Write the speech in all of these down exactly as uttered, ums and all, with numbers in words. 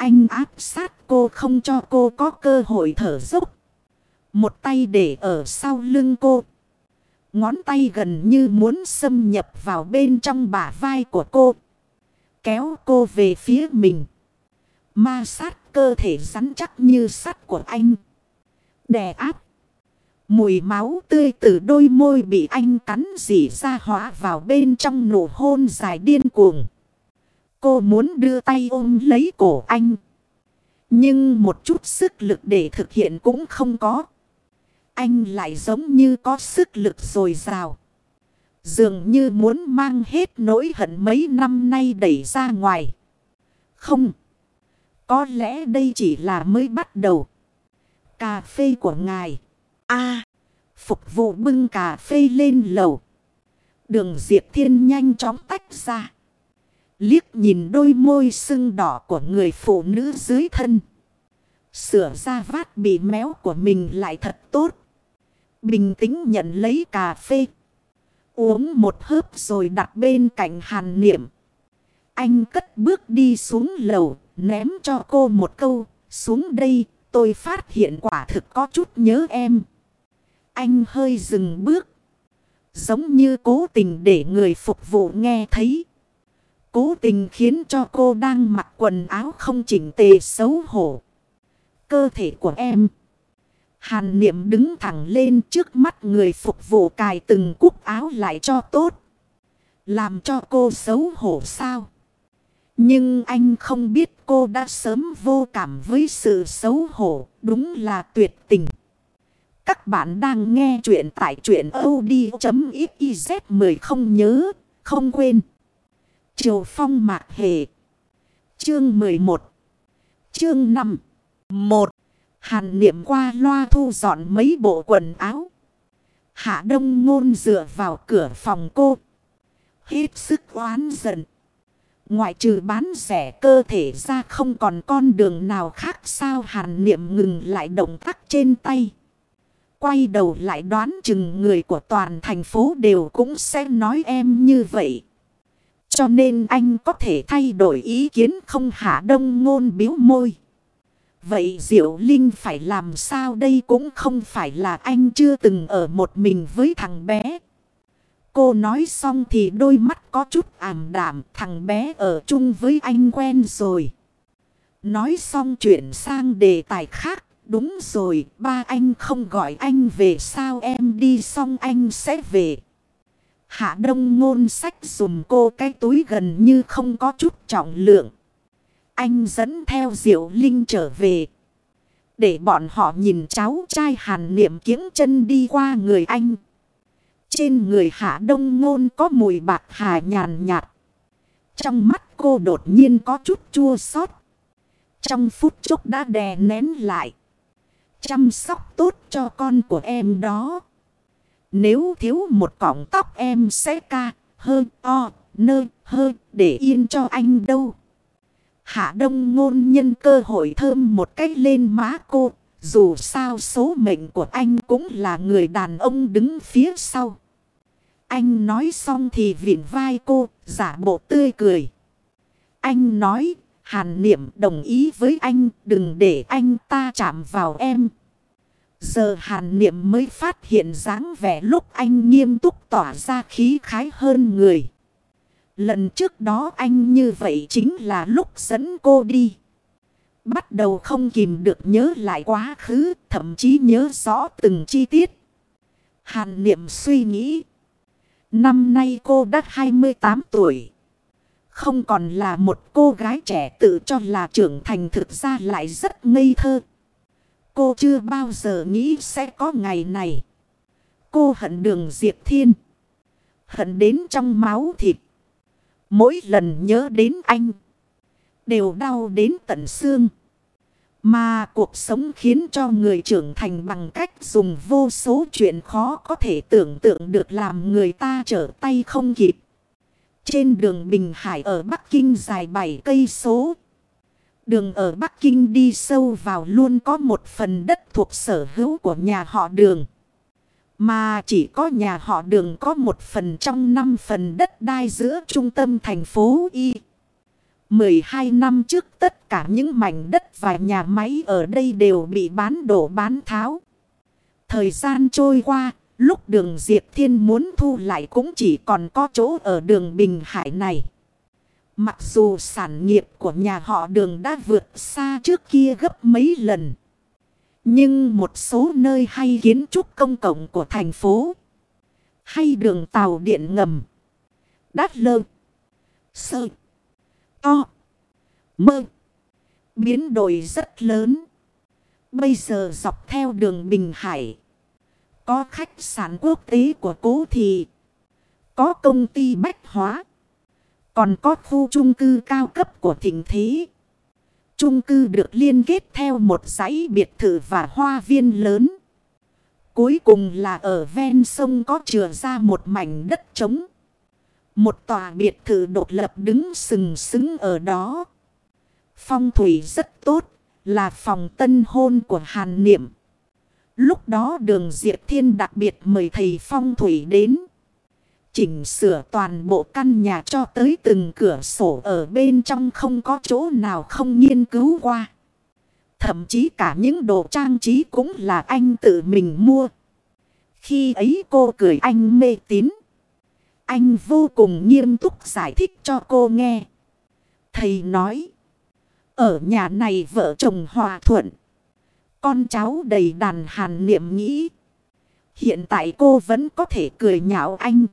Anh áp sát cô không cho cô có cơ hội thở dốc. Một tay để ở sau lưng cô. Ngón tay gần như muốn xâm nhập vào bên trong bả vai của cô. Kéo cô về phía mình. Ma sát cơ thể rắn chắc như sắt của anh. Đè áp. Mùi máu tươi từ đôi môi bị anh cắn rỉ ra hóa vào bên trong nụ hôn dài điên cuồng. Cô muốn đưa tay ôm lấy cổ anh. Nhưng một chút sức lực để thực hiện cũng không có. Anh lại giống như có sức lực dồi dào. Dường như muốn mang hết nỗi hận mấy năm nay đẩy ra ngoài. Không. Có lẽ đây chỉ là mới bắt đầu. Cà phê của ngài. A. Phục vụ bưng cà phê lên lầu. Đường Diệp Thiên nhanh chóng tách ra. Liếc nhìn đôi môi sưng đỏ của người phụ nữ dưới thân. Sửa ra vát bị méo của mình lại thật tốt. Bình tĩnh nhận lấy cà phê. Uống một hớp rồi đặt bên cạnh Hàn Niệm. Anh cất bước đi xuống lầu. Ném cho cô một câu. Xuống đây tôi phát hiện quả thực có chút nhớ em. Anh hơi dừng bước. Giống như cố tình để người phục vụ nghe thấy. Cố tình khiến cho cô đang mặc quần áo không chỉnh tề xấu hổ. Cơ thể của em. Hàn Niệm đứng thẳng lên trước mắt người phục vụ cài từng cúc áo lại cho tốt. Làm cho cô xấu hổ sao? Nhưng anh không biết cô đã sớm vô cảm với sự xấu hổ. Đúng là tuyệt tình. Các bạn đang nghe chuyện tại truyện audio.xyz mười không nhớ, không quên. Triều Phong Mạc Hề. Chương mười một. Chương năm. một. Hàn Niệm qua loa thu dọn mấy bộ quần áo. Hạ Đông Ngôn dựa vào cửa phòng cô. Hết sức oán giận. Ngoại trừ bán rẻ cơ thể ra không còn con đường nào khác sao? Hàn Niệm ngừng lại động tác trên tay. Quay đầu lại đoán chừng người của toàn thành phố đều cũng sẽ nói em như vậy. Cho nên anh có thể thay đổi ý kiến không? Hạ Đông Ngôn biếu môi. Vậy Diệu Linh phải làm sao đây? Cũng không phải là anh chưa từng ở một mình với thằng bé. Cô nói xong thì đôi mắt có chút ảm đạm. Thằng bé ở chung với anh quen rồi. Nói xong chuyển sang đề tài khác. Đúng rồi, ba anh không gọi anh về sao? Em đi xong anh sẽ về. Hạ Đông Ngôn xách dùm cô cái túi gần như không có chút trọng lượng. Anh dẫn theo Diệu Linh trở về. Để bọn họ nhìn cháu trai. Hàn Niệm kiếng chân đi qua người anh. Trên người Hạ Đông Ngôn có mùi bạc hà nhàn nhạt. Trong mắt cô đột nhiên có chút chua xót. Trong phút chốc đã đè nén lại. Chăm sóc tốt cho con của em đó. Nếu thiếu một cọng tóc em sẽ ca, hơ, o, nơ, hơ, để yên cho anh đâu. Hạ Đông Ngôn nhân cơ hội thơm một cách lên má cô. Dù sao số mệnh của anh cũng là người đàn ông đứng phía sau. Anh nói xong thì vịn vai cô, giả bộ tươi cười. Anh nói, Hàn Niệm đồng ý với anh, đừng để anh ta chạm vào em. Giờ Hàn Niệm mới phát hiện dáng vẻ lúc anh nghiêm túc tỏa ra khí khái hơn người. Lần trước đó anh như vậy chính là lúc dẫn cô đi. Bắt đầu không kìm được nhớ lại quá khứ, thậm chí nhớ rõ từng chi tiết. Hàn Niệm suy nghĩ. Năm nay cô đã hai mươi tám tuổi. Không còn là một cô gái trẻ tự cho là trưởng thành, thực ra lại rất ngây thơ. Cô chưa bao giờ nghĩ sẽ có ngày này. Cô hận Đường Diệp Thiên. Hận đến trong máu thịt. Mỗi lần nhớ đến anh, đều đau đến tận xương. Mà cuộc sống khiến cho người trưởng thành bằng cách dùng vô số chuyện khó có thể tưởng tượng được làm người ta trở tay không kịp. Trên đường Bình Hải ở Bắc Kinh dài bảy cây số. Đường ở Bắc Kinh đi sâu vào luôn có một phần đất thuộc sở hữu của nhà họ Đường. Mà chỉ có nhà họ Đường có một phần trong năm phần đất đai giữa trung tâm thành phố Y. mười hai năm trước tất cả những mảnh đất và nhà máy ở đây đều bị bán đổ bán tháo. Thời gian trôi qua, lúc đường Diệp Thiên muốn thu lại cũng chỉ còn có chỗ ở đường Bình Hải này. Mặc dù sản nghiệp của nhà họ đường đã vượt xa trước kia gấp mấy lần. Nhưng một số nơi hay kiến trúc công cộng của thành phố, hay đường tàu điện ngầm, đắt lơ, sơ, to, mơ, biến đổi rất lớn. Bây giờ dọc theo đường Bình Hải, có khách sạn quốc tế của Cố Thị, có công ty bách hóa, còn có khu chung cư cao cấp của Thịnh Thế. Chung cư được liên kết theo một dãy biệt thự và hoa viên lớn. Cuối cùng là ở ven sông có chừa ra một mảnh đất trống. Một tòa biệt thự độc lập đứng sừng sững ở đó. Phong thủy rất tốt, là phòng tân hôn của Hàn Niệm. Lúc đó đường Diệp Thiên đặc biệt mời thầy phong thủy đến. Chỉnh sửa toàn bộ căn nhà cho tới từng cửa sổ ở bên trong không có chỗ nào không nghiên cứu qua. Thậm chí cả những đồ trang trí cũng là anh tự mình mua. Khi ấy cô cười anh mê tín. Anh vô cùng nghiêm túc giải thích cho cô nghe. Thầy nói, ở nhà này vợ chồng hòa thuận, con cháu đầy đàn. Hàn Niệm nghĩ, hiện tại cô vẫn có thể cười nhạo anh.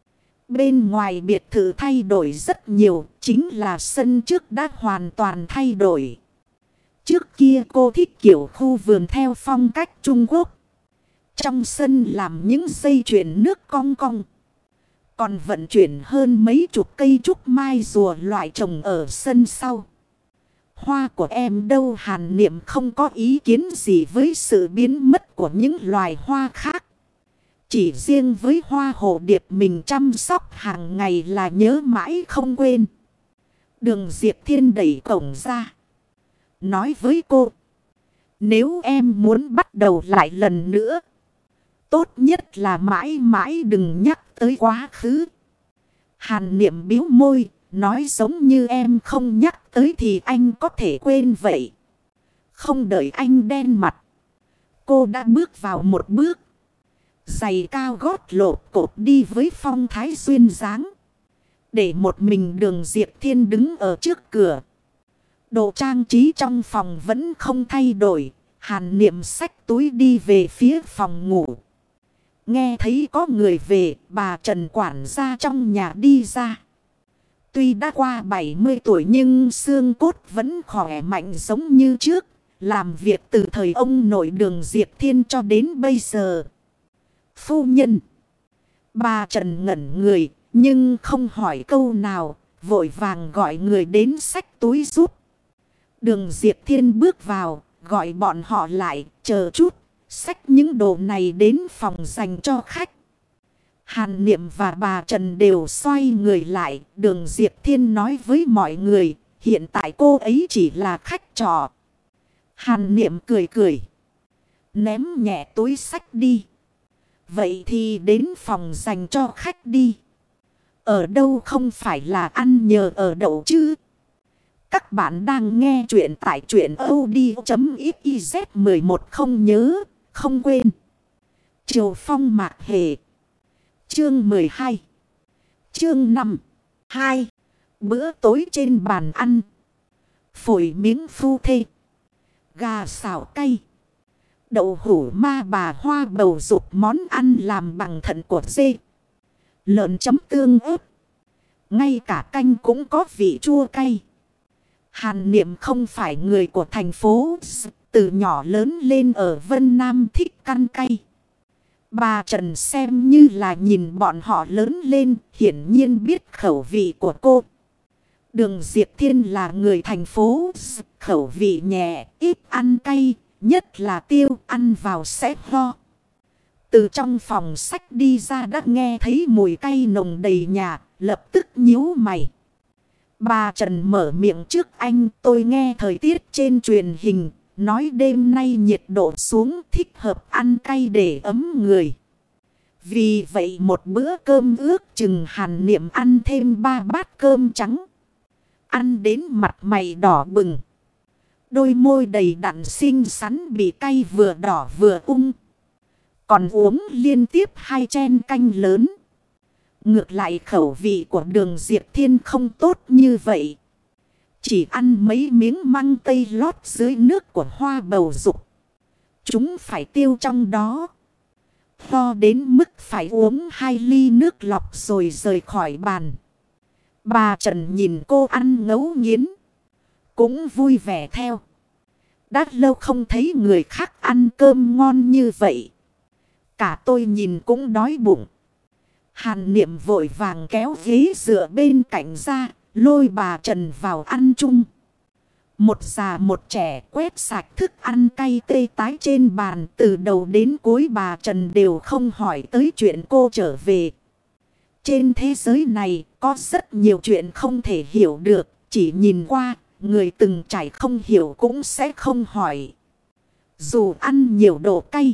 Bên ngoài biệt thự thay đổi rất nhiều, chính là sân trước đã hoàn toàn thay đổi. Trước kia cô thích kiểu khu vườn theo phong cách Trung Quốc. Trong sân làm những dây chuyền nước cong cong. Còn vận chuyển hơn mấy chục cây trúc mai rùa loại trồng ở sân sau. Hoa của em đâu? Hàn Niệm không có ý kiến gì với sự biến mất của những loài hoa khác. Chỉ riêng với hoa hồ điệp mình chăm sóc hàng ngày là nhớ mãi không quên. Đường Diệp Thiên đẩy cổng ra, nói với cô, nếu em muốn bắt đầu lại lần nữa, tốt nhất là mãi mãi đừng nhắc tới quá khứ. Hàn Niệm bĩu môi, nói giống như em không nhắc tới thì anh có thể quên vậy. Không đợi anh đen mặt, cô đã bước vào một bước. Giày cao gót lột cột đi với phong thái duyên dáng. Để một mình đường Diệp Thiên đứng ở trước cửa. Đồ trang trí trong phòng vẫn không thay đổi. Hàn Niệm xách túi đi về phía phòng ngủ. Nghe thấy có người về, bà Trần quản gia trong nhà đi ra. Tuy đã qua bảy mươi tuổi nhưng xương cốt vẫn khỏe mạnh giống như trước. Làm việc từ thời ông nội đường Diệp Thiên cho đến bây giờ. Phu nhân. Bà Trần ngẩn người nhưng không hỏi câu nào, vội vàng gọi người đến xách túi giúp. Đường Diệp Thiên bước vào, gọi bọn họ lại, chờ chút, xách những đồ này đến phòng dành cho khách. Hàn Niệm và bà Trần đều xoay người lại, đường Diệp Thiên nói với mọi người, hiện tại cô ấy chỉ là khách trọ. Hàn Niệm cười cười, ném nhẹ túi xách đi. Vậy thì đến phòng dành cho khách đi. Ở đâu không phải là ăn nhờ ở đậu chứ. Các bạn đang nghe chuyện tại truyện audio chấm xyz. Mười một không nhớ, không quên. Triều Phong Mạc Hề. Chương mười hai. Chương năm. hai. Bữa tối trên bàn ăn. Phổi miếng phu thê. Gà xào cay. Đậu hủ ma bà hoa bầu dục, món ăn làm bằng thận của dê. Lợn chấm tương ớt. Ngay cả canh cũng có vị chua cay. Hàn Niệm không phải người của thành phố, từ nhỏ lớn lên ở Vân Nam thích căn cay. Bà Trần xem như là nhìn bọn họ lớn lên, hiển nhiên biết khẩu vị của cô. Đường Diệp Thiên là người thành phố, khẩu vị nhẹ, ít ăn cay. Nhất là tiêu, ăn vào sẽ ho. Từ trong phòng sách đi ra đã nghe thấy mùi cay nồng đầy nhà, lập tức nhíu mày. Bà Trần mở miệng trước anh, tôi nghe thời tiết trên truyền hình, nói đêm nay nhiệt độ xuống, thích hợp ăn cay để ấm người. Vì vậy một bữa cơm ước chừng Hàn Niệm ăn thêm ba bát cơm trắng. Ăn đến mặt mày đỏ bừng. Đôi môi đầy đặn xinh xắn bị cay vừa đỏ vừa ung. Còn uống liên tiếp hai chén canh lớn. Ngược lại khẩu vị của Đường Diệp Thiên không tốt như vậy. Chỉ ăn mấy miếng măng tây lót dưới nước của hoa bầu dục. Chúng phải tiêu trong đó. To đến mức phải uống hai ly nước lọc rồi rời khỏi bàn. Bà Trần nhìn cô ăn ngấu nghiến. Cũng vui vẻ theo. Đã lâu không thấy người khác ăn cơm ngon như vậy. Cả tôi nhìn cũng đói bụng. Hàn Niệm vội vàng kéo ghế dựa bên cạnh ra. Lôi bà Trần vào ăn chung. Một già một trẻ quét sạch thức ăn cay tê tái trên bàn. Từ đầu đến cuối bà Trần đều không hỏi tới chuyện cô trở về. Trên thế giới này có rất nhiều chuyện không thể hiểu được. Chỉ nhìn qua, người từng trải không hiểu cũng sẽ không hỏi. Dù ăn nhiều đồ cay,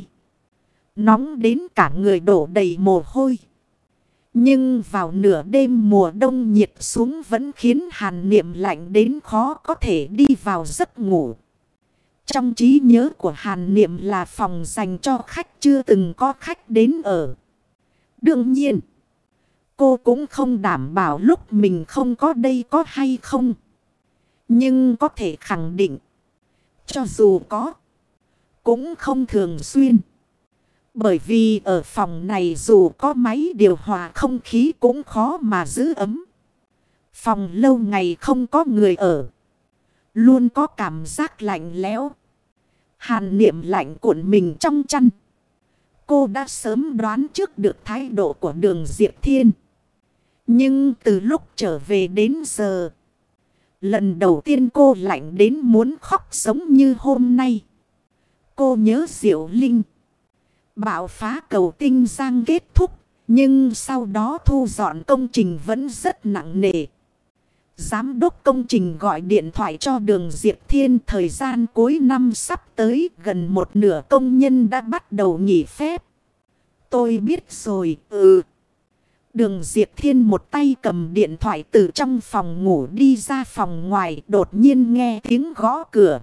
nóng đến cả người đổ đầy mồ hôi. Nhưng vào nửa đêm mùa đông nhiệt xuống vẫn khiến Hàn Niệm lạnh đến khó có thể đi vào giấc ngủ. Trong trí nhớ của Hàn Niệm là phòng dành cho khách chưa từng có khách đến ở. Đương nhiên, cô cũng không đảm bảo lúc mình không có đây có hay không. Nhưng có thể khẳng định, cho dù có, cũng không thường xuyên. Bởi vì ở phòng này dù có máy điều hòa không khí cũng khó mà giữ ấm. Phòng lâu ngày không có người ở, luôn có cảm giác lạnh lẽo. Hàn Niệm lạnh cuộn mình trong chăn. Cô đã sớm đoán trước được thái độ của Đường Diệp Thiên. Nhưng từ lúc trở về đến giờ, lần đầu tiên cô lạnh đến muốn khóc giống như hôm nay. Cô nhớ Diệu Linh. Bạo phá cầu Tinh Giang kết thúc. Nhưng sau đó thu dọn công trình vẫn rất nặng nề. Giám đốc công trình gọi điện thoại cho Đường Diệp Thiên. Thời gian cuối năm sắp tới, gần một nửa công nhân đã bắt đầu nghỉ phép. Tôi biết rồi, ừ. Đường Diệp Thiên một tay cầm điện thoại từ trong phòng ngủ đi ra phòng ngoài, đột nhiên nghe tiếng gõ cửa.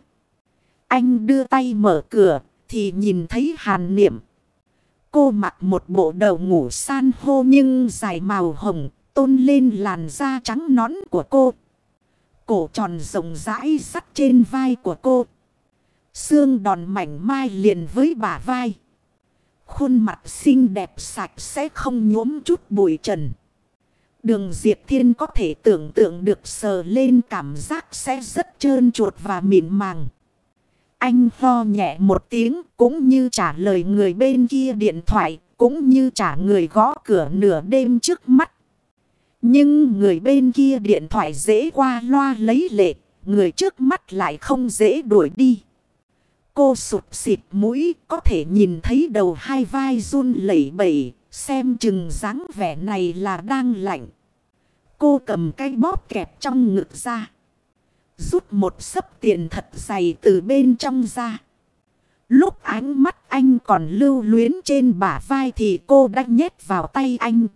Anh đưa tay mở cửa thì nhìn thấy Hàn Niệm. Cô mặc một bộ đầu ngủ san hô nhưng dài màu hồng, tôn lên làn da trắng nõn của cô. Cổ tròn rộng rãi sắt trên vai của cô. Xương đòn mảnh mai liền với bả vai. Khuôn mặt xinh đẹp sạch sẽ không nhuốm chút bụi trần. Đường Diệp Thiên có thể tưởng tượng được sờ lên cảm giác sẽ rất trơn chuột và mịn màng. Anh ho nhẹ một tiếng cũng như trả lời người bên kia điện thoại, cũng như trả người gõ cửa nửa đêm trước mắt. Nhưng người bên kia điện thoại dễ qua loa lấy lệ, người trước mắt lại không dễ đuổi đi. Cô sụt xịt mũi, có thể nhìn thấy đầu hai vai run lẩy bẩy, xem chừng dáng vẻ này là đang lạnh. Cô cầm cái bóp kẹp trong ngực ra. Rút một xấp tiền thật dày từ bên trong ra. Lúc ánh mắt anh còn lưu luyến trên bả vai thì cô đã nhét vào tay anh.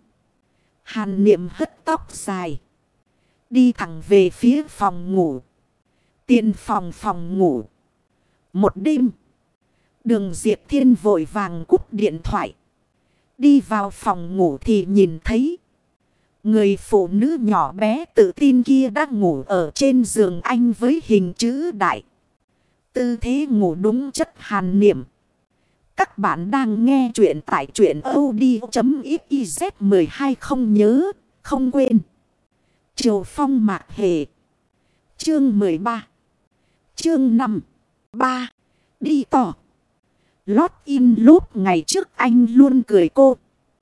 Hàn Niệm hất tóc dài, đi thẳng về phía phòng ngủ. Tiền phòng phòng ngủ. Một đêm, Đường Diệp Thiên vội vàng cúp điện thoại. Đi vào phòng ngủ thì nhìn thấy người phụ nữ nhỏ bé tự tin kia đang ngủ ở trên giường anh với hình chữ đại. Tư thế ngủ đúng chất Hàn Niệm. Các bạn đang nghe chuyện tại truyện audio chấm xyz mười hai không nhớ, không quên. Triều Phong Mạc Hề. Chương mười ba. Chương năm. ba. Đi tỏ. Lót in lúc ngày trước anh luôn cười cô.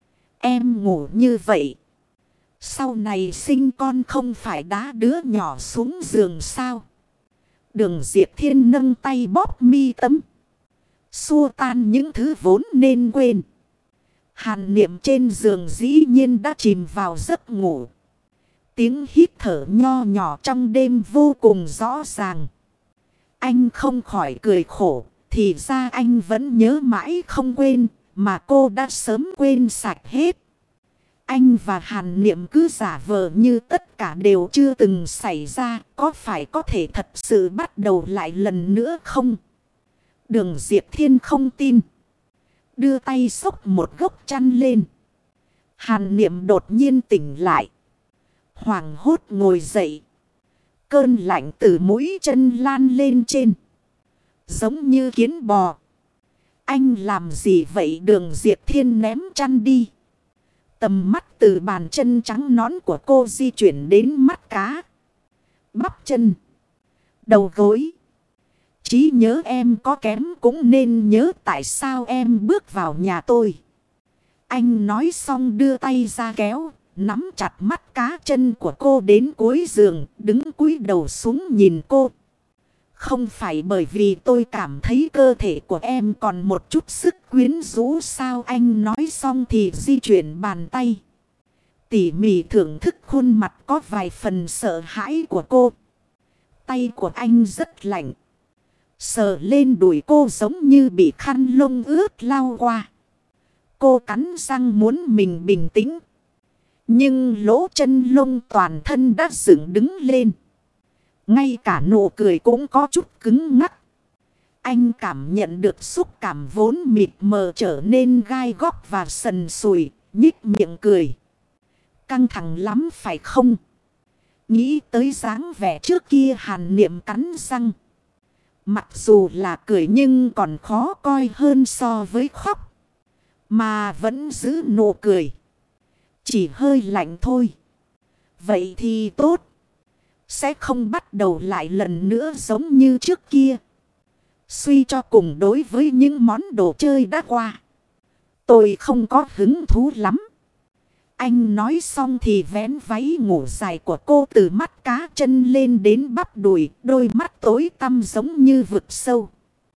Em ngủ như vậy, sau này sinh con không phải đá đứa nhỏ xuống giường sao? Đường Diệp Thiên nâng tay bóp mi tâm, xua tan những thứ vốn nên quên. Hàn Niệm trên giường dĩ nhiên đã chìm vào giấc ngủ. Tiếng hít thở nho nhỏ trong đêm vô cùng rõ ràng. Anh không khỏi cười khổ. Thì ra anh vẫn nhớ mãi không quên, mà cô đã sớm quên sạch hết. Anh và Hàn Niệm cứ giả vờ như tất cả đều chưa từng xảy ra. Có phải có thể thật sự bắt đầu lại lần nữa không? Đường Diệp Thiên không tin. Đưa tay xốc một gốc chăn lên. Hàn Niệm đột nhiên tỉnh lại. Hoảng hốt ngồi dậy. Cơn lạnh từ mũi chân lan lên trên. Giống như kiến bò. Anh làm gì vậy? Đường Diệp Thiên ném chăn đi. Tầm mắt từ bàn chân trắng nõn của cô di chuyển đến mắt cá, bắp chân, đầu gối. Trí nhớ em có kém cũng nên nhớ tại sao em bước vào nhà tôi. Anh nói xong đưa tay ra kéo, nắm chặt mắt cá chân của cô đến cuối giường, đứng cúi đầu xuống nhìn cô. Không phải bởi vì tôi cảm thấy cơ thể của em còn một chút sức quyến rũ sao? Anh nói xong thì di chuyển bàn tay, tỉ mỉ thưởng thức khuôn mặt có vài phần sợ hãi của cô. Tay của anh rất lạnh. Sờ lên đùi cô giống như bị khăn lông ướt lau qua. Cô cắn răng muốn mình bình tĩnh. Nhưng lỗ chân lông toàn thân đã dựng đứng lên. Ngay cả nụ cười cũng có chút cứng ngắc. Anh cảm nhận được xúc cảm vốn mịt mờ trở nên gai góc và sần sùi, nhích miệng cười. Căng thẳng lắm phải không? Nghĩ tới dáng vẻ trước kia Hàn Niệm cắn răng. Mặc dù là cười nhưng còn khó coi hơn so với khóc. Mà vẫn giữ nụ cười. Chỉ hơi lạnh thôi. Vậy thì tốt. Sẽ không bắt đầu lại lần nữa giống như trước kia. Suy cho cùng đối với những món đồ chơi đã qua, tôi không có hứng thú lắm. Anh nói xong thì vén váy ngủ dài của cô từ mắt cá chân lên đến bắp đùi. Đôi mắt tối tăm giống như vực sâu.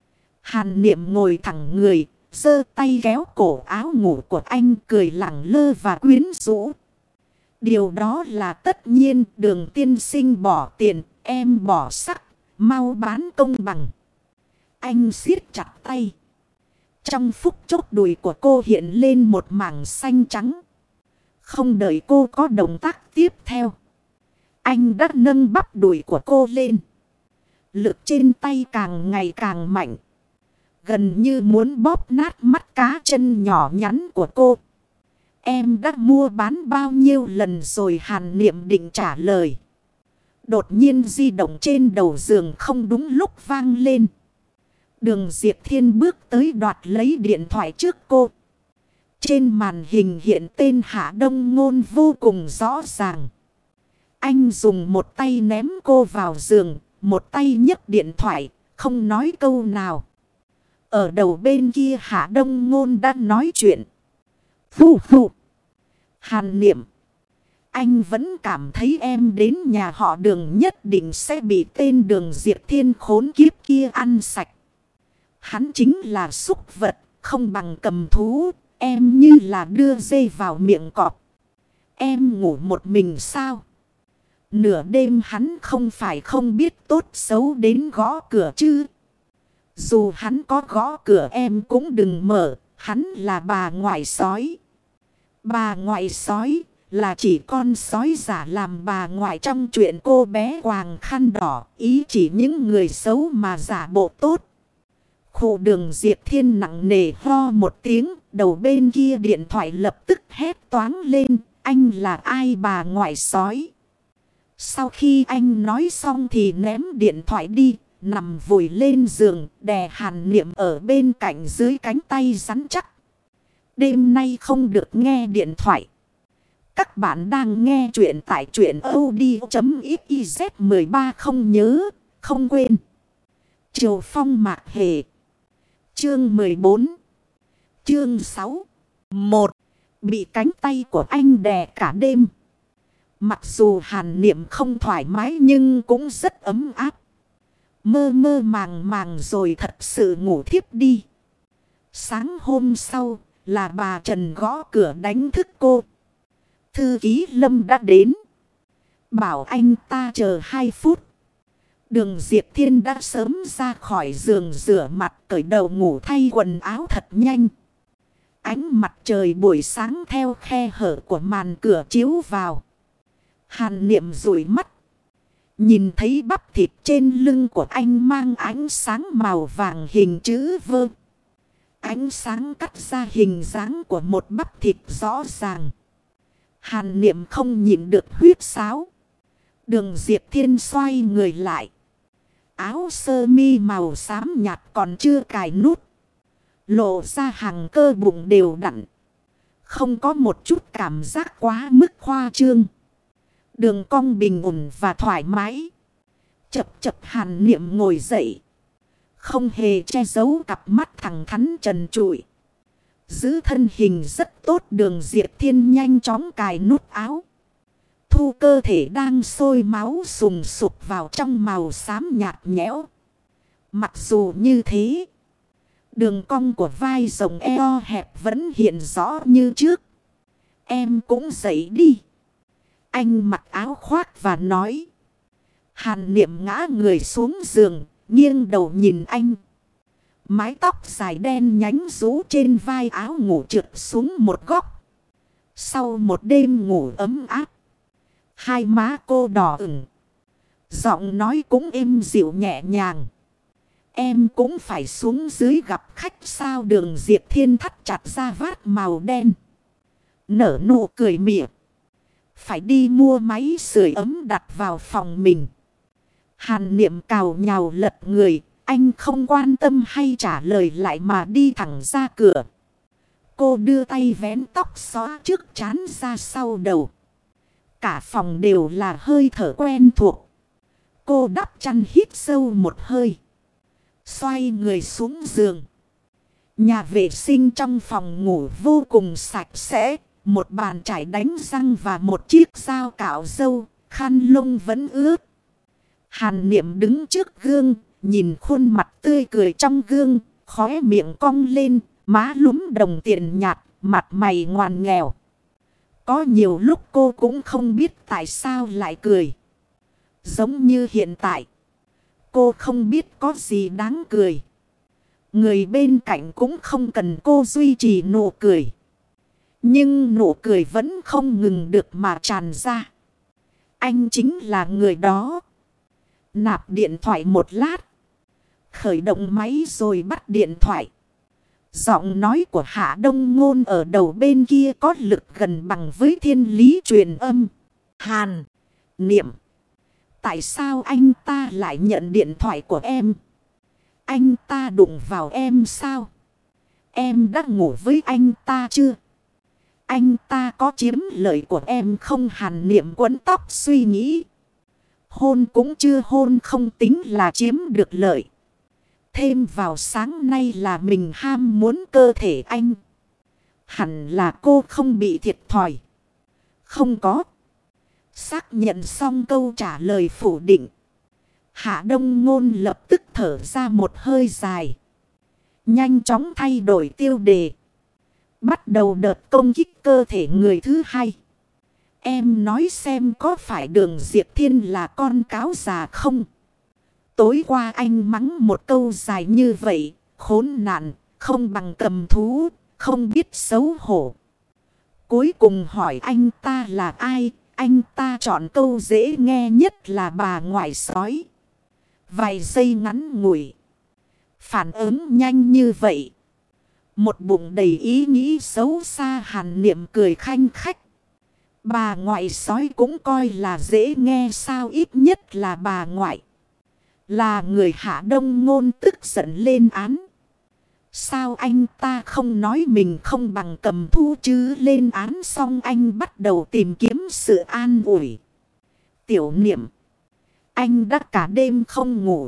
Hàn Niệm ngồi thẳng người, giơ tay kéo cổ áo ngủ của anh, cười lẳng lơ và quyến rũ. Điều đó là tất nhiên. Đường tiên sinh bỏ tiền, em bỏ sắc, mau bán công bằng. Anh siết chặt tay. Trong phút chốc đùi của cô hiện lên một mảng xanh trắng. Không đợi cô có động tác tiếp theo, anh đã nâng bắp đùi của cô lên. Lực trên tay càng ngày càng mạnh, gần như muốn bóp nát mắt cá chân nhỏ nhắn của cô. Em đã mua bán bao nhiêu lần rồi? Hàn Niệm định trả lời. Đột nhiên di động trên đầu giường không đúng lúc vang lên. Đường Diệp Thiên bước tới đoạt lấy điện thoại trước cô. Trên màn hình hiện tên Hạ Đông Ngôn vô cùng rõ ràng. Anh dùng một tay ném cô vào giường, một tay nhấc điện thoại, không nói câu nào. Ở đầu bên kia Hạ Đông Ngôn đã nói chuyện. Phù phù. Hàn Niệm, anh vẫn cảm thấy em đến nhà họ Đường nhất định sẽ bị tên Đường Diệp Thiên khốn kiếp kia ăn sạch. Hắn chính là súc vật, không bằng cầm thú. Em như là đưa dây vào miệng cọp. Em ngủ một mình sao? Nửa đêm hắn không phải không biết tốt xấu đến gõ cửa chứ. Dù hắn có gõ cửa em cũng đừng mở. Hắn là bà ngoại sói. Bà ngoại sói là chỉ con sói giả làm bà ngoại trong chuyện cô bé quàng khăn đỏ. Ý chỉ những người xấu mà giả bộ tốt. Khổ Đường Diệp Thiên nặng nề ho một tiếng. Đầu bên kia điện thoại lập tức hét toáng lên. Anh là ai? Bà ngoại sói. Sau khi anh nói xong thì ném điện thoại đi. Nằm vùi lên giường, đè Hàn Niệm ở bên cạnh dưới cánh tay rắn chắc. Đêm nay không được nghe điện thoại. Các bạn đang nghe chuyện tại truyện audio chấm xyz. Mười ba không nhớ, không quên. Triều Phong Mạc Hề. Chương mười bốn. Chương sáu. Một. Bị cánh tay của anh đè cả đêm. Mặc dù Hàn Niệm không thoải mái nhưng cũng rất ấm áp. Mơ mơ màng màng rồi thật sự ngủ thiếp đi. Sáng hôm sau là bà Trần gõ cửa đánh thức cô. Thư ký Lâm đã đến. Bảo anh ta chờ hai phút. Đường Diệp Thiên đã sớm ra khỏi giường rửa mặt, cởi đầu ngủ thay quần áo thật nhanh. Ánh mặt trời buổi sáng theo khe hở của màn cửa chiếu vào. Hàn Niệm dụi mắt. Nhìn thấy bắp thịt trên lưng của anh mang ánh sáng màu vàng hình chữ vơ. Ánh sáng cắt ra hình dáng của một bắp thịt rõ ràng. Hàn Niệm không nhìn được huyết sáo. Đường Diệp Thiên xoay người lại. Áo sơ mi màu xám nhạt còn chưa cài nút. Lộ ra hàng cơ bụng đều đặn. Không có một chút cảm giác quá mức khoa trương. Đường cong bình ổn và thoải mái. Chập chập Hàn Niệm ngồi dậy. Không hề che giấu cặp mắt thẳng thắn trần trụi. Giữ thân hình rất tốt. Đường Diệp Thiên nhanh chóng cài nút áo. Thu cơ thể đang sôi máu sùng sục vào trong màu xám nhạt nhẽo. Mặc dù như thế, đường cong của vai rộng eo hẹp vẫn hiện rõ như trước. Em cũng dậy đi. Anh mặc áo khoác và nói. Hàn Niệm ngã người xuống giường, nghiêng đầu nhìn anh. Mái tóc dài đen nhánh rũ trên vai áo ngủ trượt xuống một góc. Sau một đêm ngủ ấm áp, hai má cô đỏ ửng. Giọng nói cũng êm dịu nhẹ nhàng. Em cũng phải xuống dưới gặp khách sao? Đường Diệp Thiên thắt chặt da vát màu đen. Nở nụ cười mỉa. Phải đi mua máy sưởi ấm đặt vào phòng mình. Hàn Niệm cào nhào lật người. Anh không quan tâm hay trả lời lại mà đi thẳng ra cửa. Cô đưa tay vén tóc xõa trước trán ra sau đầu. Cả phòng đều là hơi thở quen thuộc. Cô đắp chăn hít sâu một hơi. Xoay người xuống giường. Nhà vệ sinh trong phòng ngủ vô cùng sạch sẽ. Một bàn chải đánh răng và một chiếc dao cạo râu. Khăn lông vẫn ướt. Hàn Niệm đứng trước gương. Nhìn khuôn mặt tươi cười trong gương. Khóe miệng cong lên. Má lúm đồng tiền nhạt. Mặt mày ngoằn nghèo. Có nhiều lúc cô cũng không biết tại sao lại cười. Giống như hiện tại. Cô không biết có gì đáng cười. Người bên cạnh cũng không cần cô duy trì nụ cười. Nhưng nụ cười vẫn không ngừng được mà tràn ra. Anh chính là người đó. Nạp điện thoại một lát. Khởi động máy rồi bắt điện thoại. Giọng nói của Hạ Đông Ngôn ở đầu bên kia có lực gần bằng với thiên lý truyền âm. Hàn Niệm. Tại sao anh ta lại nhận điện thoại của em? Anh ta đụng vào em sao? Em đã ngủ với anh ta chưa? Anh ta có chiếm lợi của em không? Hàn Niệm quấn tóc suy nghĩ. Hôn cũng chưa hôn không tính là chiếm được lợi. Thêm vào sáng nay là mình ham muốn cơ thể anh. Hẳn là cô không bị thiệt thòi. Không có. Xác nhận xong câu trả lời phủ định. Hạ Đông Ngôn lập tức thở ra một hơi dài. Nhanh chóng thay đổi tiêu đề. Bắt đầu đợt công kích cơ thể người thứ hai. Em nói xem có phải Đường Diệp Thiên là con cáo già không? Tối qua anh mắng một câu dài như vậy. Khốn nạn, không bằng cầm thú, không biết xấu hổ. Cuối cùng hỏi anh ta là ai? Anh ta chọn câu dễ nghe nhất là bà ngoại sói. Vài giây ngắn ngủi. Phản ứng nhanh như vậy. Một bụng đầy ý nghĩ xấu xa. Hàn Niệm cười khanh khách. Bà ngoại sói cũng coi là dễ nghe sao? Ít nhất là bà ngoại. Là người Hạ Đông Ngôn tức giận lên án. Sao anh ta không nói mình không bằng cầm thú chứ? Lên án xong anh bắt đầu tìm kiếm sự an ủi. Tiểu Niệm. Anh đã cả đêm không ngủ.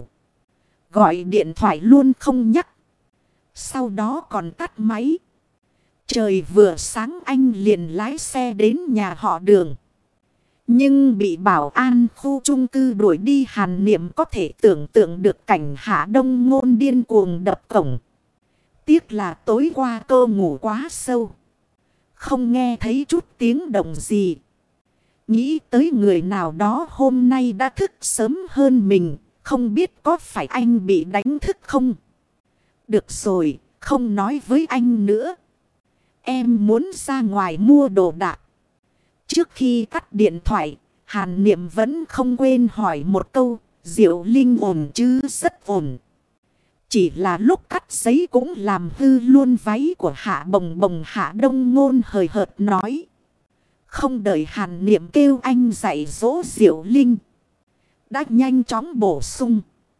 Gọi điện thoại luôn không nhắc. Sau đó còn tắt máy. Trời vừa sáng anh liền lái xe đến nhà họ Đường. Nhưng bị bảo an khu chung cư đuổi đi. Hàn Niệm có thể tưởng tượng được cảnh Hạ Đông Ngôn điên cuồng đập cổng. Tiếc là tối qua cô ngủ quá sâu. Không nghe thấy chút tiếng động gì. Nghĩ tới người nào đó hôm nay đã thức sớm hơn mình. Không biết có phải anh bị đánh thức không? Được rồi, không nói với anh nữa. Em muốn ra ngoài mua đồ đạc. Trước khi cắt điện thoại, Hàn Niệm vẫn không quên hỏi một câu. Diệu Linh ổn chứ? Rất ổn. Chỉ là lúc cắt giấy cũng làm hư luôn váy của Hạ Bồng Bồng. Hạ Đông Ngôn hời hợt nói. Không đợi Hàn Niệm kêu anh dạy dỗ Diệu Linh, đã nhanh chóng bổ sung.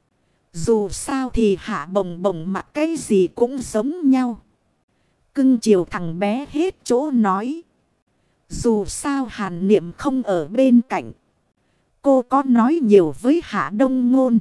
Dù sao thì Hạ Bồng Bồng mặc cái gì cũng giống nhau. Cưng chiều thằng bé hết chỗ nói. Dù sao Hàn Niệm không ở bên cạnh, cô có nói nhiều với Hạ Đông Ngôn,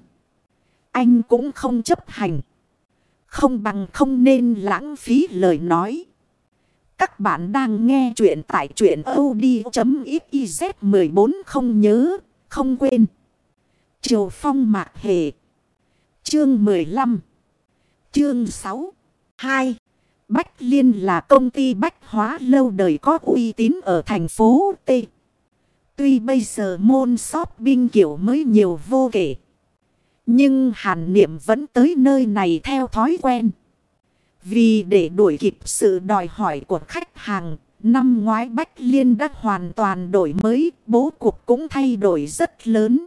anh cũng không chấp hành. Không bằng không nên lãng phí lời nói. Các bạn đang nghe chuyện tại truyện audio chấm xyz. Mười bốn không nhớ, không quên. Triều Phong Mạc Hề. Chương mười lăm. Chương sáu. hai. Bách Liên là công ty bách hóa lâu đời có uy tín ở thành phố T. Tuy bây giờ môn shopping kiểu mới nhiều vô kể, nhưng Hàn Niệm vẫn tới nơi này theo thói quen. Vì để đuổi kịp sự đòi hỏi của khách hàng, năm ngoái Bách Liên đã hoàn toàn đổi mới, bố cục cũng thay đổi rất lớn.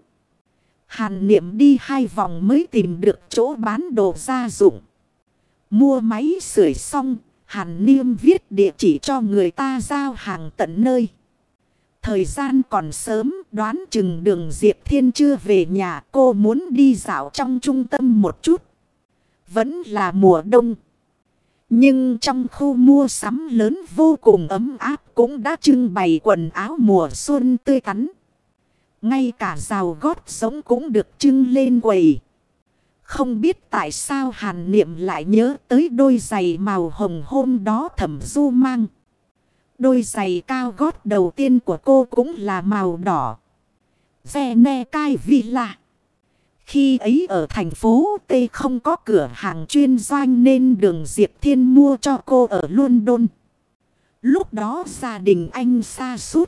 Hàn Niệm đi hai vòng mới tìm được chỗ bán đồ gia dụng. Mua máy sưởi xong, Hàn Niệm viết địa chỉ cho người ta giao hàng tận nơi. Thời gian còn sớm, đoán chừng Đường Diệp Thiên chưa về nhà, cô muốn đi dạo trong trung tâm một chút. Vẫn là mùa đông, nhưng trong khu mua sắm lớn vô cùng ấm áp cũng đã trưng bày quần áo mùa xuân tươi tắn. Ngay cả rào gót giống cũng được trưng lên quầy. Không biết tại sao Hàn Niệm lại nhớ tới đôi giày màu hồng hôm đó Thẩm Du mang. Đôi giày cao gót đầu tiên của cô cũng là màu đỏ. Venecai Villa. Khi ấy ở thành phố T không có cửa hàng chuyên doanh nên Đường Diệp Thiên mua cho cô ở London. Lúc đó gia đình anh sa sút.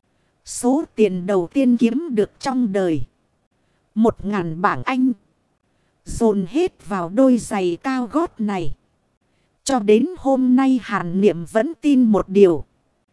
Số tiền đầu tiên kiếm được trong đời, Một ngàn bảng Anh, dồn hết vào đôi giày cao gót này. Cho đến hôm nay Hàn Niệm vẫn tin một điều.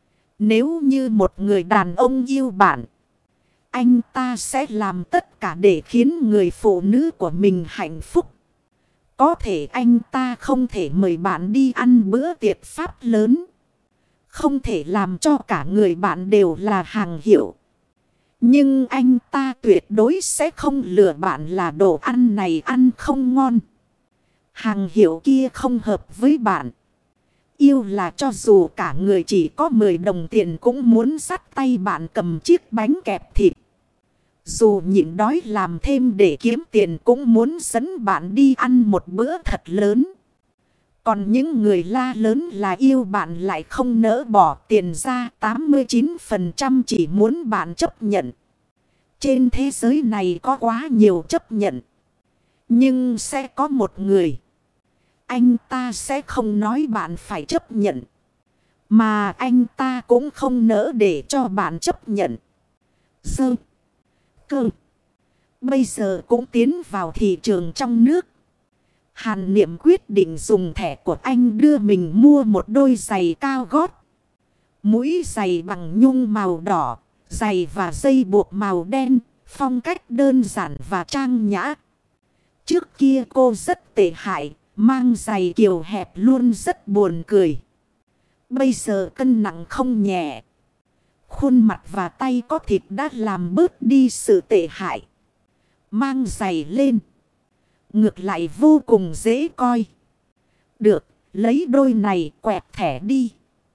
Nếu như một người đàn ông yêu bạn, anh ta sẽ làm tất cả để khiến người phụ nữ của mình hạnh phúc. Có thể anh ta không thể mời bạn đi ăn bữa tiệc Pháp lớn, không thể làm cho cả người bạn đều là hàng hiệu, nhưng anh ta tuyệt đối sẽ không lừa bạn là đồ ăn này ăn không ngon, hàng hiệu kia không hợp với bạn. Yêu là cho dù cả người chỉ có mười đồng tiền cũng muốn dắt tay bạn cầm chiếc bánh kẹp thịt. Dù nhịn đói làm thêm để kiếm tiền cũng muốn dẫn bạn đi ăn một bữa thật lớn. Còn những người la lớn là yêu bạn lại không nỡ bỏ tiền ra, tám mươi chín phần trăm chỉ muốn bạn chấp nhận. Trên thế giới này có quá nhiều chấp nhận, nhưng sẽ có một người, anh ta sẽ không nói bạn phải chấp nhận, mà anh ta cũng không nỡ để cho bạn chấp nhận. Dơ, cơ, bây giờ cũng tiến vào thị trường trong nước. Hàn Niệm quyết định dùng thẻ của anh đưa mình mua một đôi giày cao gót. Mũi giày bằng nhung màu đỏ, giày và dây buộc màu đen, phong cách đơn giản và trang nhã. Trước kia cô rất tệ hại, mang giày kiều hẹp luôn rất buồn cười. Bây giờ cân nặng không nhẹ, khuôn mặt và tay có thịt đã làm bớt đi sự tệ hại. Mang giày lên, ngược lại vô cùng dễ coi. Được, lấy đôi này quẹt thẻ đi.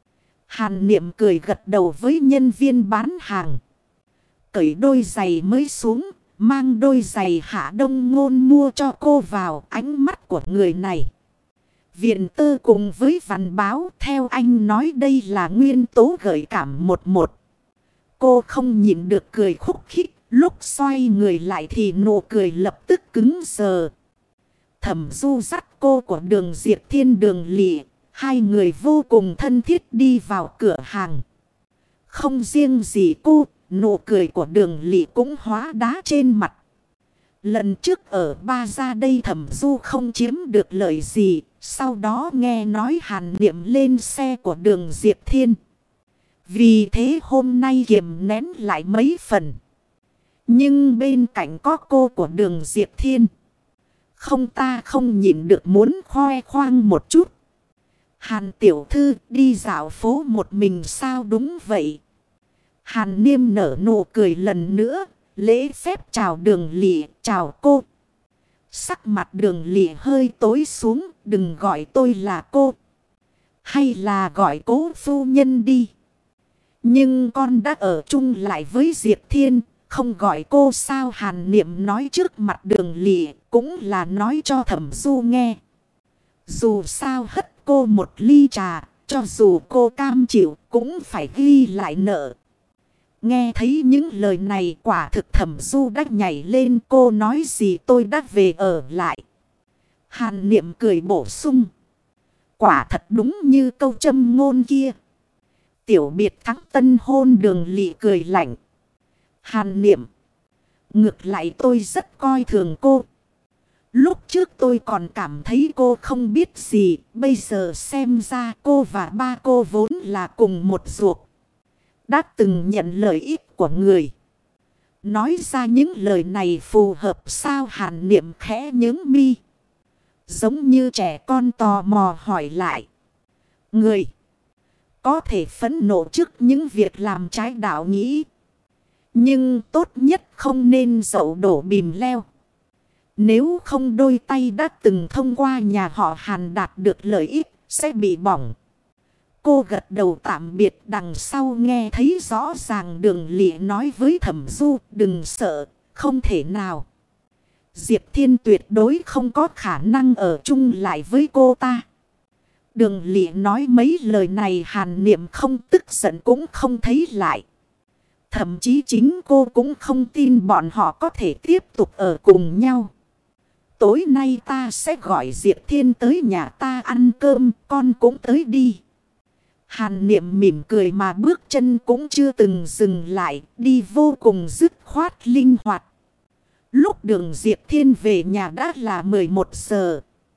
Hàn Niệm cười gật đầu với nhân viên bán hàng. Cởi đôi giày mới xuống, mang đôi giày Hạ Đông Ngôn mua cho cô vào. Ánh mắt của người này, Viện Tơ cùng với Văn Báo, theo anh nói đây là nguyên tố gợi cảm một một. Cô không nhịn được cười khúc khích. Lúc xoay người lại thì nụ cười lập tức cứng đờ. Thẩm Du dắt cô của Đường Diệp Thiên Đường Lị. Hai người vô cùng thân thiết đi vào cửa hàng. Không riêng gì cô, nụ cười của Đường Lị cũng hóa đá trên mặt. Lần trước ở Ba Gia đây Thẩm Du không chiếm được lợi gì, Sau đó nghe nói Hàn Niệm lên xe của Đường Diệp Thiên. Vì thế hôm nay kiềm nén lại mấy phần. Nhưng bên cạnh có cô của Đường Diệp Thiên. Không, ta không nhịn được muốn khoe khoang một chút. Hàn tiểu thư đi dạo phố một mình sao? Đúng vậy. Hàn Niêm nở nụ cười lần nữa. Lễ phép chào Đường Lị, chào cô. Sắc mặt Đường Lị hơi tối xuống. Đừng gọi tôi là cô. Hay là gọi cố phu nhân đi. Nhưng con đã ở chung lại với Diệp Thiên. Không gọi cô sao? Hàn Niệm nói trước mặt Đường Lị. Cũng là nói cho Thẩm Du nghe. Dù sao hất cô một ly trà. Cho dù cô cam chịu cũng phải ghi lại nợ. Nghe thấy những lời này quả thực Thẩm Du đã nhảy lên. Cô nói gì tôi đã về ở lại. Hàn Niệm cười bổ sung. Quả thật đúng như câu châm ngôn kia. Tiểu biệt thắng tân hôn. Đường Lị cười lạnh. Hàn Niệm. Ngược lại tôi rất coi thường cô. Lúc trước tôi còn cảm thấy cô không biết gì. Bây giờ xem ra cô và ba cô vốn là cùng một ruột. Đã từng nhận lợi ích của người. Nói ra những lời này phù hợp sao? Hàn Niệm khẽ nhướng mi. Giống như trẻ con tò mò hỏi lại. Người có thể phẫn nộ trước những việc làm trái đạo nghĩ. Nhưng tốt nhất không nên dậu đổ bìm leo. Nếu không đôi tay đã từng thông qua nhà họ Hàn đạt được lợi ích sẽ bị bỏng. Cô gật đầu tạm biệt. Đằng sau nghe thấy rõ ràng Đường Lị nói với Thẩm Du. Đừng sợ, không thể nào. Diệp Thiên tuyệt đối không có khả năng ở chung lại với cô ta. Đường Lị nói mấy lời này Hàn Niệm không tức giận cũng không thấy lại. Thậm chí chính cô cũng không tin bọn họ có thể tiếp tục ở cùng nhau. Tối nay ta sẽ gọi Diệp Thiên tới nhà ta ăn cơm, con cũng tới đi. Hàn Niệm mỉm cười mà bước chân cũng chưa từng dừng lại, đi vô cùng dứt khoát linh hoạt. Lúc Đường Diệp Thiên về nhà đã là mười một giờ.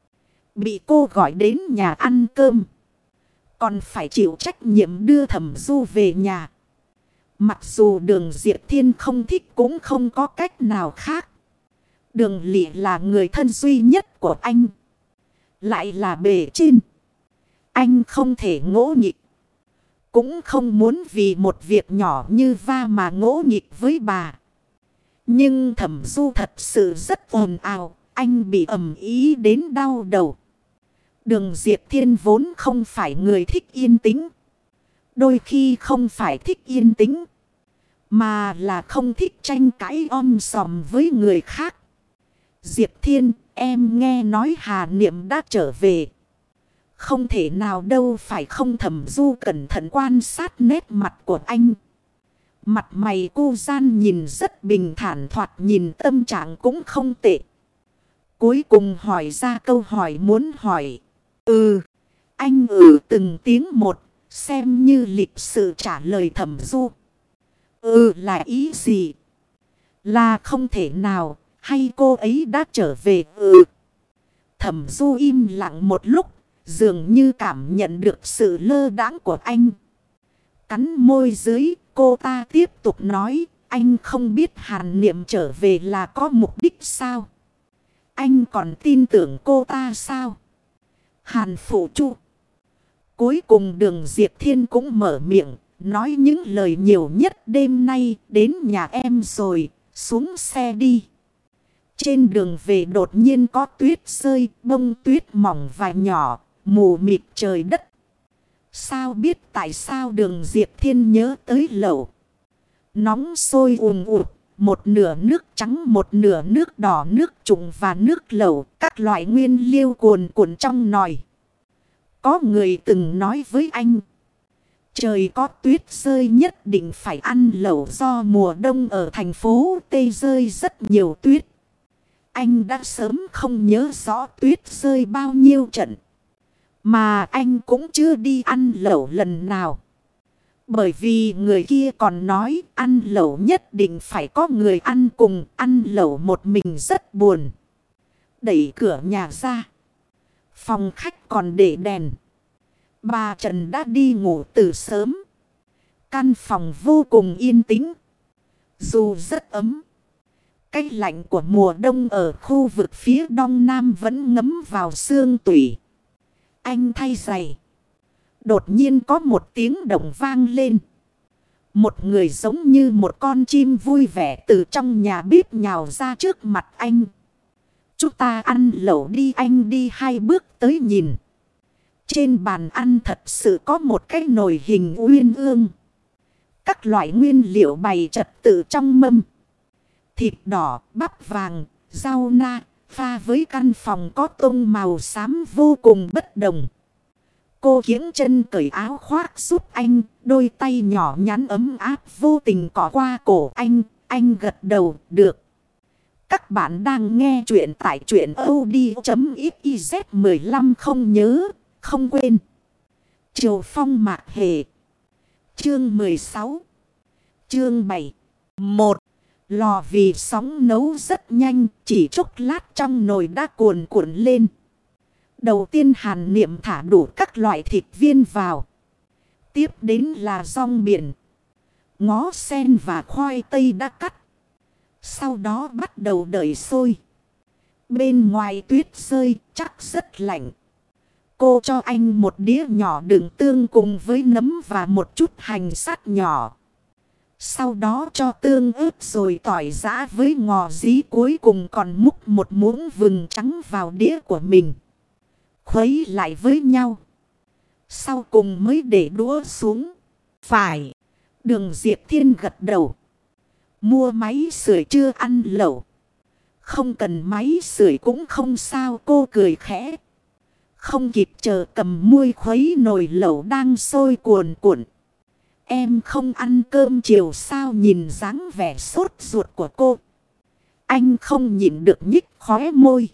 Bị cô gọi đến nhà ăn cơm. Còn phải chịu trách nhiệm đưa Thẩm Du về nhà. Mặc dù Đường Diệp Thiên không thích cũng không có cách nào khác. Đường Lị là người thân duy nhất của anh. Lại là bề trên. Anh không thể ngỗ nghịch. Cũng không muốn vì một việc nhỏ như va mà ngỗ nghịch với bà. Nhưng Thẩm Du thật sự rất ồn ào. Anh bị ầm ý đến đau đầu. Đường Diệp Thiên vốn không phải người thích yên tĩnh. Đôi khi không phải thích yên tĩnh. Mà là không thích tranh cãi om sòm với người khác. Diệp Thiên, em nghe nói Hà Niệm đã trở về. Không thể nào đâu phải không? Thẩm Du cẩn thận quan sát nét mặt của anh. Mặt mày cô gian nhìn rất bình thản, thoạt nhìn tâm trạng cũng không tệ. Cuối cùng hỏi ra câu hỏi muốn hỏi. Ừ, anh ừ từng tiếng một, xem như lịch sự trả lời Thẩm Du. Ừ là ý gì? Là không thể nào, hay cô ấy đã trở về? Ừ. Thẩm Du im lặng một lúc, dường như cảm nhận được sự lơ đãng của anh. Cắn môi dưới, cô ta tiếp tục nói, anh không biết Hàn Niệm trở về là có mục đích sao? Anh còn tin tưởng cô ta sao? Hàn Phụ Chu. Cuối cùng Đường Diệp Thiên cũng mở miệng, nói những lời nhiều nhất đêm nay. Đến nhà em rồi, xuống xe đi. Trên đường về đột nhiên có tuyết rơi, bông tuyết mỏng và nhỏ, mù mịt trời đất. Sao biết tại sao? Đường Diệp Thiên nhớ tới lẩu nóng sôi ùn ụt, một nửa nước trắng, một nửa nước đỏ, nước trụng và nước lẩu, các loại nguyên liệu cuồn cuộn trong nồi. Có người từng nói với anh, trời có tuyết rơi nhất định phải ăn lẩu, do mùa đông ở thành phố Tây rơi rất nhiều tuyết. Anh đã sớm không nhớ rõ tuyết rơi bao nhiêu trận. Mà anh cũng chưa đi ăn lẩu lần nào. Bởi vì người kia còn nói ăn lẩu nhất định phải có người ăn cùng, ăn lẩu một mình rất buồn. Đẩy cửa nhà ra. Phòng khách còn để đèn. Bà Trần đã đi ngủ từ sớm. Căn phòng vô cùng yên tĩnh. Dù rất ấm. Cái lạnh của mùa đông ở khu vực phía đông nam vẫn ngấm vào xương tủy. Anh thay giày. Đột nhiên có một tiếng động vang lên. Một người giống như một con chim vui vẻ từ trong nhà bếp nhào ra trước mặt anh. Chúng ta ăn lẩu đi, anh đi hai bước tới nhìn. Trên bàn ăn thật sự có một cái nồi hình uyên ương. Các loại nguyên liệu bày trật tự trong mâm. Thịt đỏ, bắp vàng, rau na, pha với căn phòng có tông màu xám vô cùng bất đồng. Cô kiếng chân cởi áo khoác giúp anh, đôi tay nhỏ nhắn ấm áp vô tình cỏ qua cổ anh, anh gật đầu, được. Các bạn đang nghe chuyện tại truyện audio.xyz mười lăm không nhớ, không quên. Triều Phong Mạc Hề. Chương mười sáu. Chương bảy. một. Lò vì sóng nấu rất nhanh, chỉ chốc lát trong nồi đã cuồn cuộn lên. Đầu tiên Hàn Niệm thả đủ các loại thịt viên vào. Tiếp đến là rong biển, ngó sen và khoai tây đã cắt. Sau đó bắt đầu đợi sôi. Bên ngoài tuyết rơi chắc rất lạnh. Cô cho anh một đĩa nhỏ đựng tương cùng với nấm và một chút hành sắt nhỏ. Sau đó cho tương ướp rồi tỏi giã với ngò dí, cuối cùng còn múc một muỗng vừng trắng vào đĩa của mình. Khuấy lại với nhau. Sau cùng mới để đũa xuống. Phải. Đường Diệp Thiên gật đầu. Mua máy sưởi chưa ăn lẩu? Không cần máy sưởi cũng không sao, cô cười khẽ. Không kịp chờ cầm muôi khuấy nồi lẩu đang sôi cuồn cuộn. Em không ăn cơm chiều sao? Nhìn dáng vẻ sốt ruột của cô, anh không nhịn được nhích khóe môi,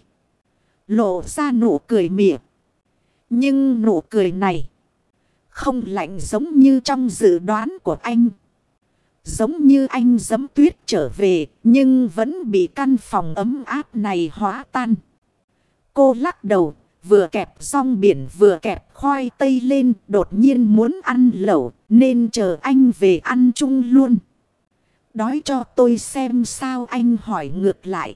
lộ ra nụ cười mỉa. Nhưng nụ cười này không lạnh giống như trong dự đoán của anh. Giống như anh giẫm tuyết trở về, nhưng vẫn bị căn phòng ấm áp này hóa tan. Cô lắc đầu, vừa kẹp rong biển vừa kẹp khoai tây lên, đột nhiên muốn ăn lẩu, nên chờ anh về ăn chung luôn. Đói cho tôi xem sao? Anh hỏi ngược lại.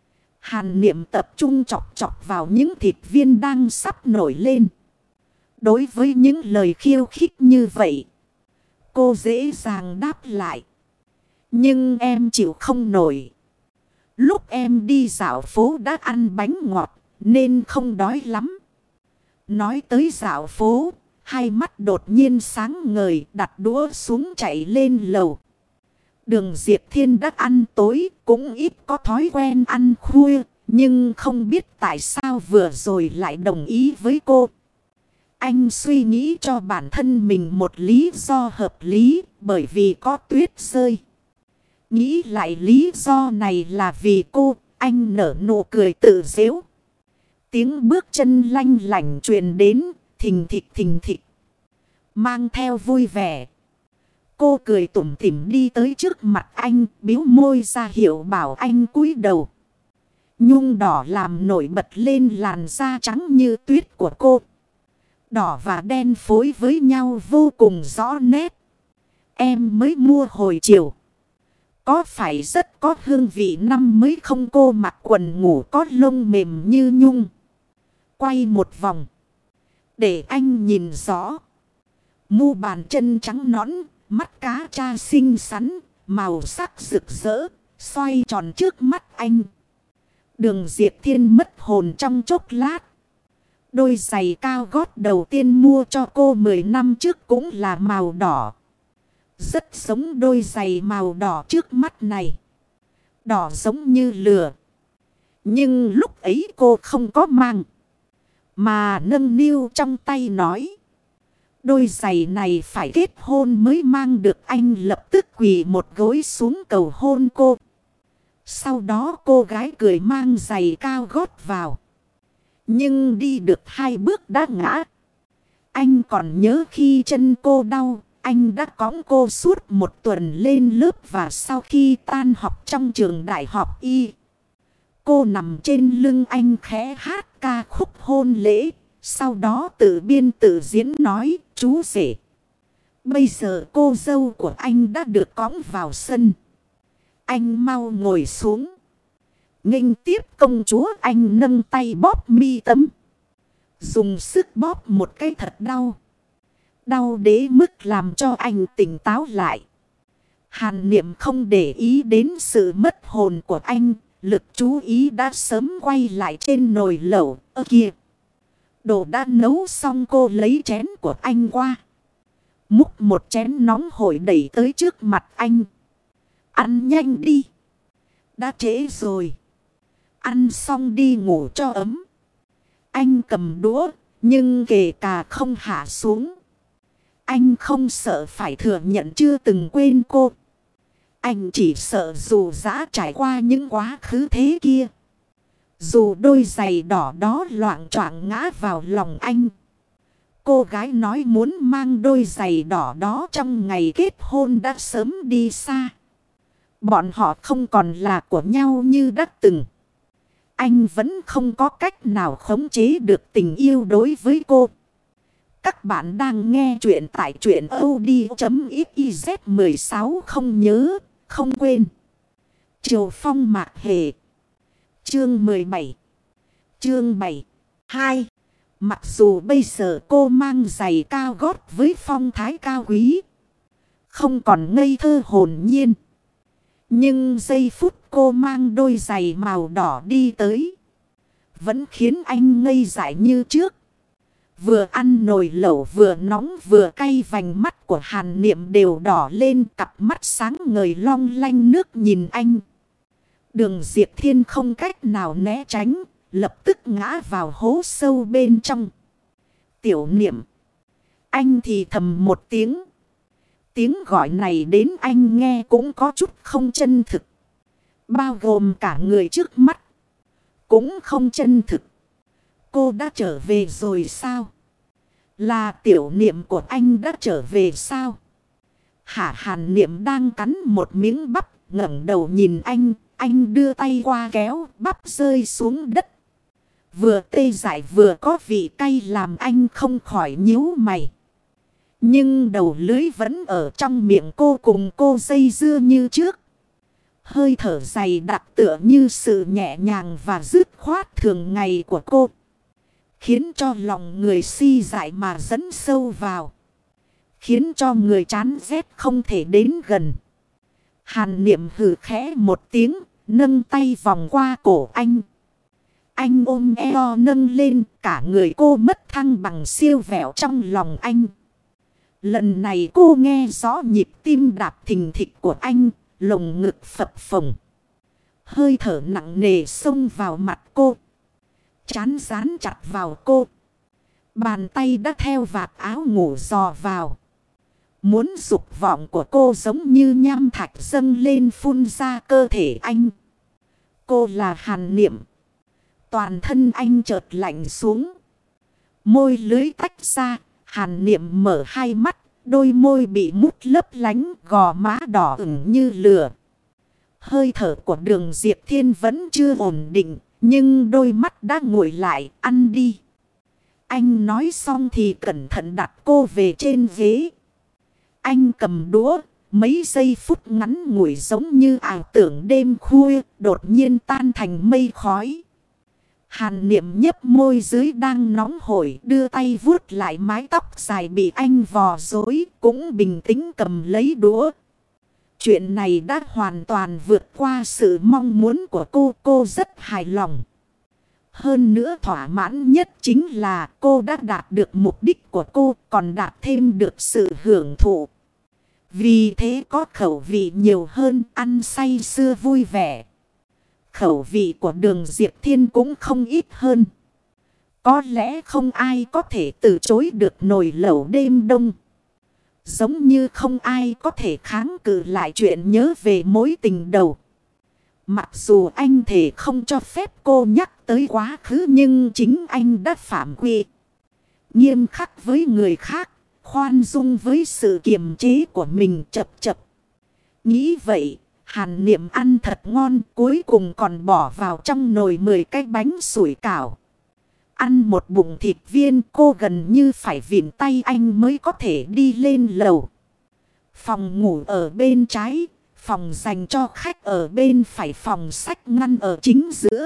Hàn Niệm tập trung chọc chọc vào những thịt viên đang sắp nổi lên. Đối với những lời khiêu khích như vậy, cô dễ dàng đáp lại. Nhưng em chịu không nổi. Lúc em đi dạo phố đã ăn bánh ngọt nên không đói lắm. Nói tới dạo phố, hai mắt đột nhiên sáng ngời, đặt đũa xuống chạy lên lầu. Đường Diệp Thiên đã ăn tối, cũng ít có thói quen ăn khuya, nhưng không biết tại sao vừa rồi lại đồng ý với cô. Anh suy nghĩ cho bản thân mình một lý do hợp lý, bởi vì có tuyết rơi. Nghĩ lại lý do này là vì cô, anh nở nụ cười tự giễu. Tiếng bước chân lanh lảnh truyền đến, thình thịch thình thịch, mang theo vui vẻ. Cô cười tủm tỉm đi tới trước mặt anh, biếu môi ra hiệu bảo anh cúi đầu. Nhung đỏ làm nổi bật lên làn da trắng như tuyết của cô. Đỏ và đen phối với nhau vô cùng rõ nét. Em mới mua hồi chiều. Có phải rất có hương vị năm mới không? Cô mặc quần ngủ có lông mềm như nhung. Quay một vòng để anh nhìn rõ. Mu bàn chân trắng nõn, mắt cá tra xinh xắn, màu sắc rực rỡ, xoay tròn trước mắt anh. Đường Diệp Thiên mất hồn trong chốc lát. Đôi giày cao gót đầu tiên mua cho cô mười năm trước cũng là màu đỏ. Rất giống đôi giày màu đỏ trước mắt này. Đỏ giống như lửa. Nhưng lúc ấy cô không có mang, mà nâng niu trong tay nói. Đôi giày này phải kết hôn mới mang được. Anh lập tức quỳ một gối xuống cầu hôn cô. Sau đó cô gái cười mang giày cao gót vào. Nhưng đi được hai bước đã ngã. Anh còn nhớ khi chân cô đau, anh đã cõng cô suốt một tuần lên lớp và sau khi tan học trong trường đại học Y. cô nằm trên lưng anh khẽ hát ca khúc hôn lễ. Sau đó tự biên tự diễn nói, chú rể. Bây giờ cô dâu của anh đã được cõng vào sân. Anh mau ngồi xuống. Nghênh tiếp công chúa, anh nâng tay bóp mi tâm. Dùng sức bóp một cái thật đau. Đau đến mức làm cho anh tỉnh táo lại. Hàn Niệm không để ý đến sự mất hồn của anh. Lực chú ý đã sớm quay lại trên nồi lẩu. Ơ kìa! Đồ đã nấu xong, cô lấy chén của anh qua. Múc một chén nóng hổi đẩy tới trước mặt anh. Ăn nhanh đi. Đã trễ rồi. Ăn xong đi ngủ cho ấm. Anh cầm đũa, nhưng kể cả không hạ xuống. Anh không sợ phải thừa nhận chưa từng quên cô. Anh chỉ sợ dù dã trải qua những quá khứ thế kia. Dù đôi giày đỏ đó loạng choạng ngã vào lòng anh. Cô gái nói muốn mang đôi giày đỏ đó trong ngày kết hôn đã sớm đi xa. Bọn họ không còn là của nhau như đã từng. Anh vẫn không có cách nào khống chế được tình yêu đối với cô. Các bạn đang nghe chuyện tại truyện audio.xyz mười sáu không nhớ, không quên. Triều Phong Mạc Hề. Chương mười bảy. Chương bảy. hai. Mặc dù bây giờ cô mang giày cao gót với phong thái cao quý. Không còn ngây thơ hồn nhiên. Nhưng giây phút cô mang đôi giày màu đỏ đi tới. Vẫn khiến anh ngây dại như trước. Vừa ăn nồi lẩu vừa nóng vừa cay, vành mắt của Hàn Niệm đều đỏ lên, cặp mắt sáng ngời long lanh nước nhìn anh. Đường Diệp Thiên không cách nào né tránh, lập tức ngã vào hố sâu bên trong. Tiểu Niệm. Anh thì thầm một tiếng. Tiếng gọi này đến anh nghe cũng có chút không chân thực. Bao gồm cả người trước mắt. Cũng không chân thực. Cô đã trở về rồi sao? Là Tiểu Niệm của anh đã trở về sao? Hả? Hàn Niệm đang cắn một miếng bắp, ngẩng đầu nhìn anh. Anh đưa tay qua kéo, bắp rơi xuống đất. Vừa tê dại vừa có vị cay làm anh không khỏi nhíu mày. Nhưng đầu lưới vẫn ở trong miệng cô, cùng cô dây dưa như trước. Hơi thở dày đặc tựa như sự nhẹ nhàng và dứt khoát thường ngày của cô. Khiến cho lòng người si dại mà dẫn sâu vào. Khiến cho người chán ghét không thể đến gần. Hàn Niệm hừ khẽ một tiếng, nâng tay vòng qua cổ anh. Anh ôm eo nâng lên, cả người cô mất thăng bằng siêu vẹo trong lòng anh. Lần này cô nghe rõ nhịp tim đạp thình thịch của anh, lồng ngực phập phồng. Hơi thở nặng nề xông vào mặt cô. Chán dán chặt vào cô. Bàn tay đã theo vạt áo ngủ dò vào. Muốn dục vọng của cô giống như nham thạch dâng lên phun ra cơ thể anh. Cô là Hàn Niệm. Toàn thân anh chợt lạnh xuống. Môi lưới tách ra. Hàn Niệm mở hai mắt. Đôi môi bị mút lấp lánh, gò má đỏ ửng như lửa. Hơi thở của Đường Diệp Thiên vẫn chưa ổn định. Nhưng đôi mắt đã nguội lại. Ăn đi. Anh nói xong thì cẩn thận đặt cô về trên ghế. Anh cầm đũa. Mấy giây phút ngắn ngủi giống như ảo tưởng đêm khuya. Đột nhiên tan thành mây khói. Hàn Niệm nhấp môi dưới đang nóng hổi, đưa tay vuốt lại mái tóc dài bị anh vò rối, cũng bình tĩnh cầm lấy đũa. Chuyện này đã hoàn toàn vượt qua sự mong muốn của cô, cô rất hài lòng. Hơn nữa thỏa mãn nhất chính là cô đã đạt được mục đích của cô, còn đạt thêm được sự hưởng thụ. Vì thế có khẩu vị nhiều hơn, ăn say sưa vui vẻ. Khẩu vị của Đường Diệp Thiên cũng không ít hơn. Có lẽ không ai có thể từ chối được nồi lẩu đêm đông. Giống như không ai có thể kháng cự lại chuyện nhớ về mối tình đầu. Mặc dù anh thể không cho phép cô nhắc tới quá khứ, nhưng chính anh đã phạm quy. Nghiêm khắc với người khác, khoan dung với sự kiềm chế của mình. Chập chập. Nghĩ vậy, Hàn Niệm ăn thật ngon, cuối cùng còn bỏ vào trong nồi mười cái bánh sủi cảo. Ăn một bụng thịt viên, cô gần như phải vịn tay anh mới có thể đi lên lầu. Phòng ngủ ở bên trái, phòng dành cho khách ở bên phải, phòng sách ngăn ở chính giữa.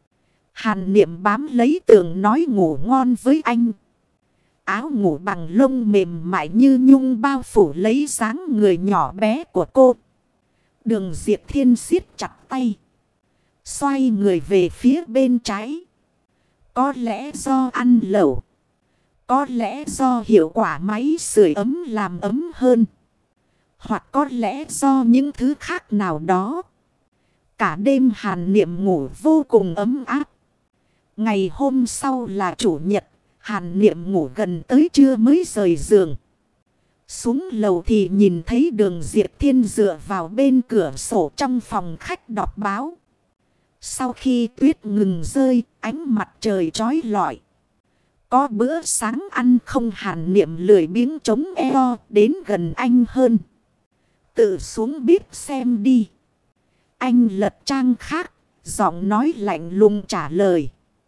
Hàn Niệm bám lấy tường nói ngủ ngon với anh. Áo ngủ bằng lông mềm mại như nhung bao phủ lấy dáng người nhỏ bé của cô. Đường Diệp Thiên siết chặt tay, xoay người về phía bên trái. Có lẽ do ăn lẩu, có lẽ do hiệu quả máy sưởi ấm làm ấm hơn, hoặc có lẽ do những thứ khác nào đó. Cả đêm Hàn Niệm ngủ vô cùng ấm áp. Ngày hôm sau là chủ nhật, Hàn Niệm ngủ gần tới trưa mới rời giường. Xuống lầu thì nhìn thấy Đường Diệp Thiên dựa vào bên cửa sổ trong phòng khách đọc báo. Sau khi tuyết ngừng rơi, ánh mặt trời chói lọi. Có bữa sáng ăn không? Hàn Niệm lười biếng chống eo đến gần anh hơn. Tự xuống bếp xem đi. Anh lật trang khác, giọng nói lạnh lùng trả lời.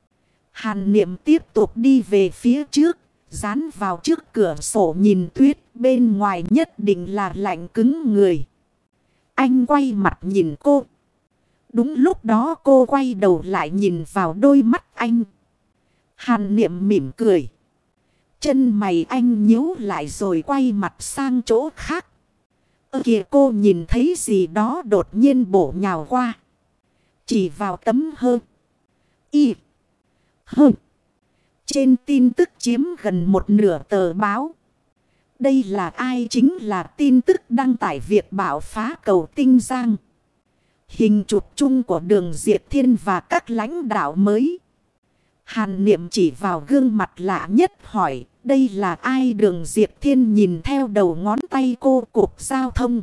Hàn Niệm tiếp tục đi về phía trước, dán vào trước cửa sổ nhìn tuyết bên ngoài nhất định là lạnh cứng người. Anh quay mặt nhìn cô. Đúng lúc đó cô quay đầu lại nhìn vào đôi mắt anh. Hàn Niệm mỉm cười. Chân mày anh nhíu lại rồi quay mặt sang chỗ khác. Ơ kìa, cô nhìn thấy gì đó đột nhiên bổ nhào qua. Chỉ vào tấm hơ. Y. Hơ. Trên tin tức chiếm gần một nửa tờ báo. Đây là ai? Chính là tin tức đăng tải việc bạo phá cầu Tinh Giang. Hình chụp chung của Đường Diệp Thiên và các lãnh đạo mới. Hàn Niệm chỉ vào gương mặt lạ nhất hỏi, đây là ai? Đường Diệp Thiên nhìn theo đầu ngón tay cô. Cục Giao thông.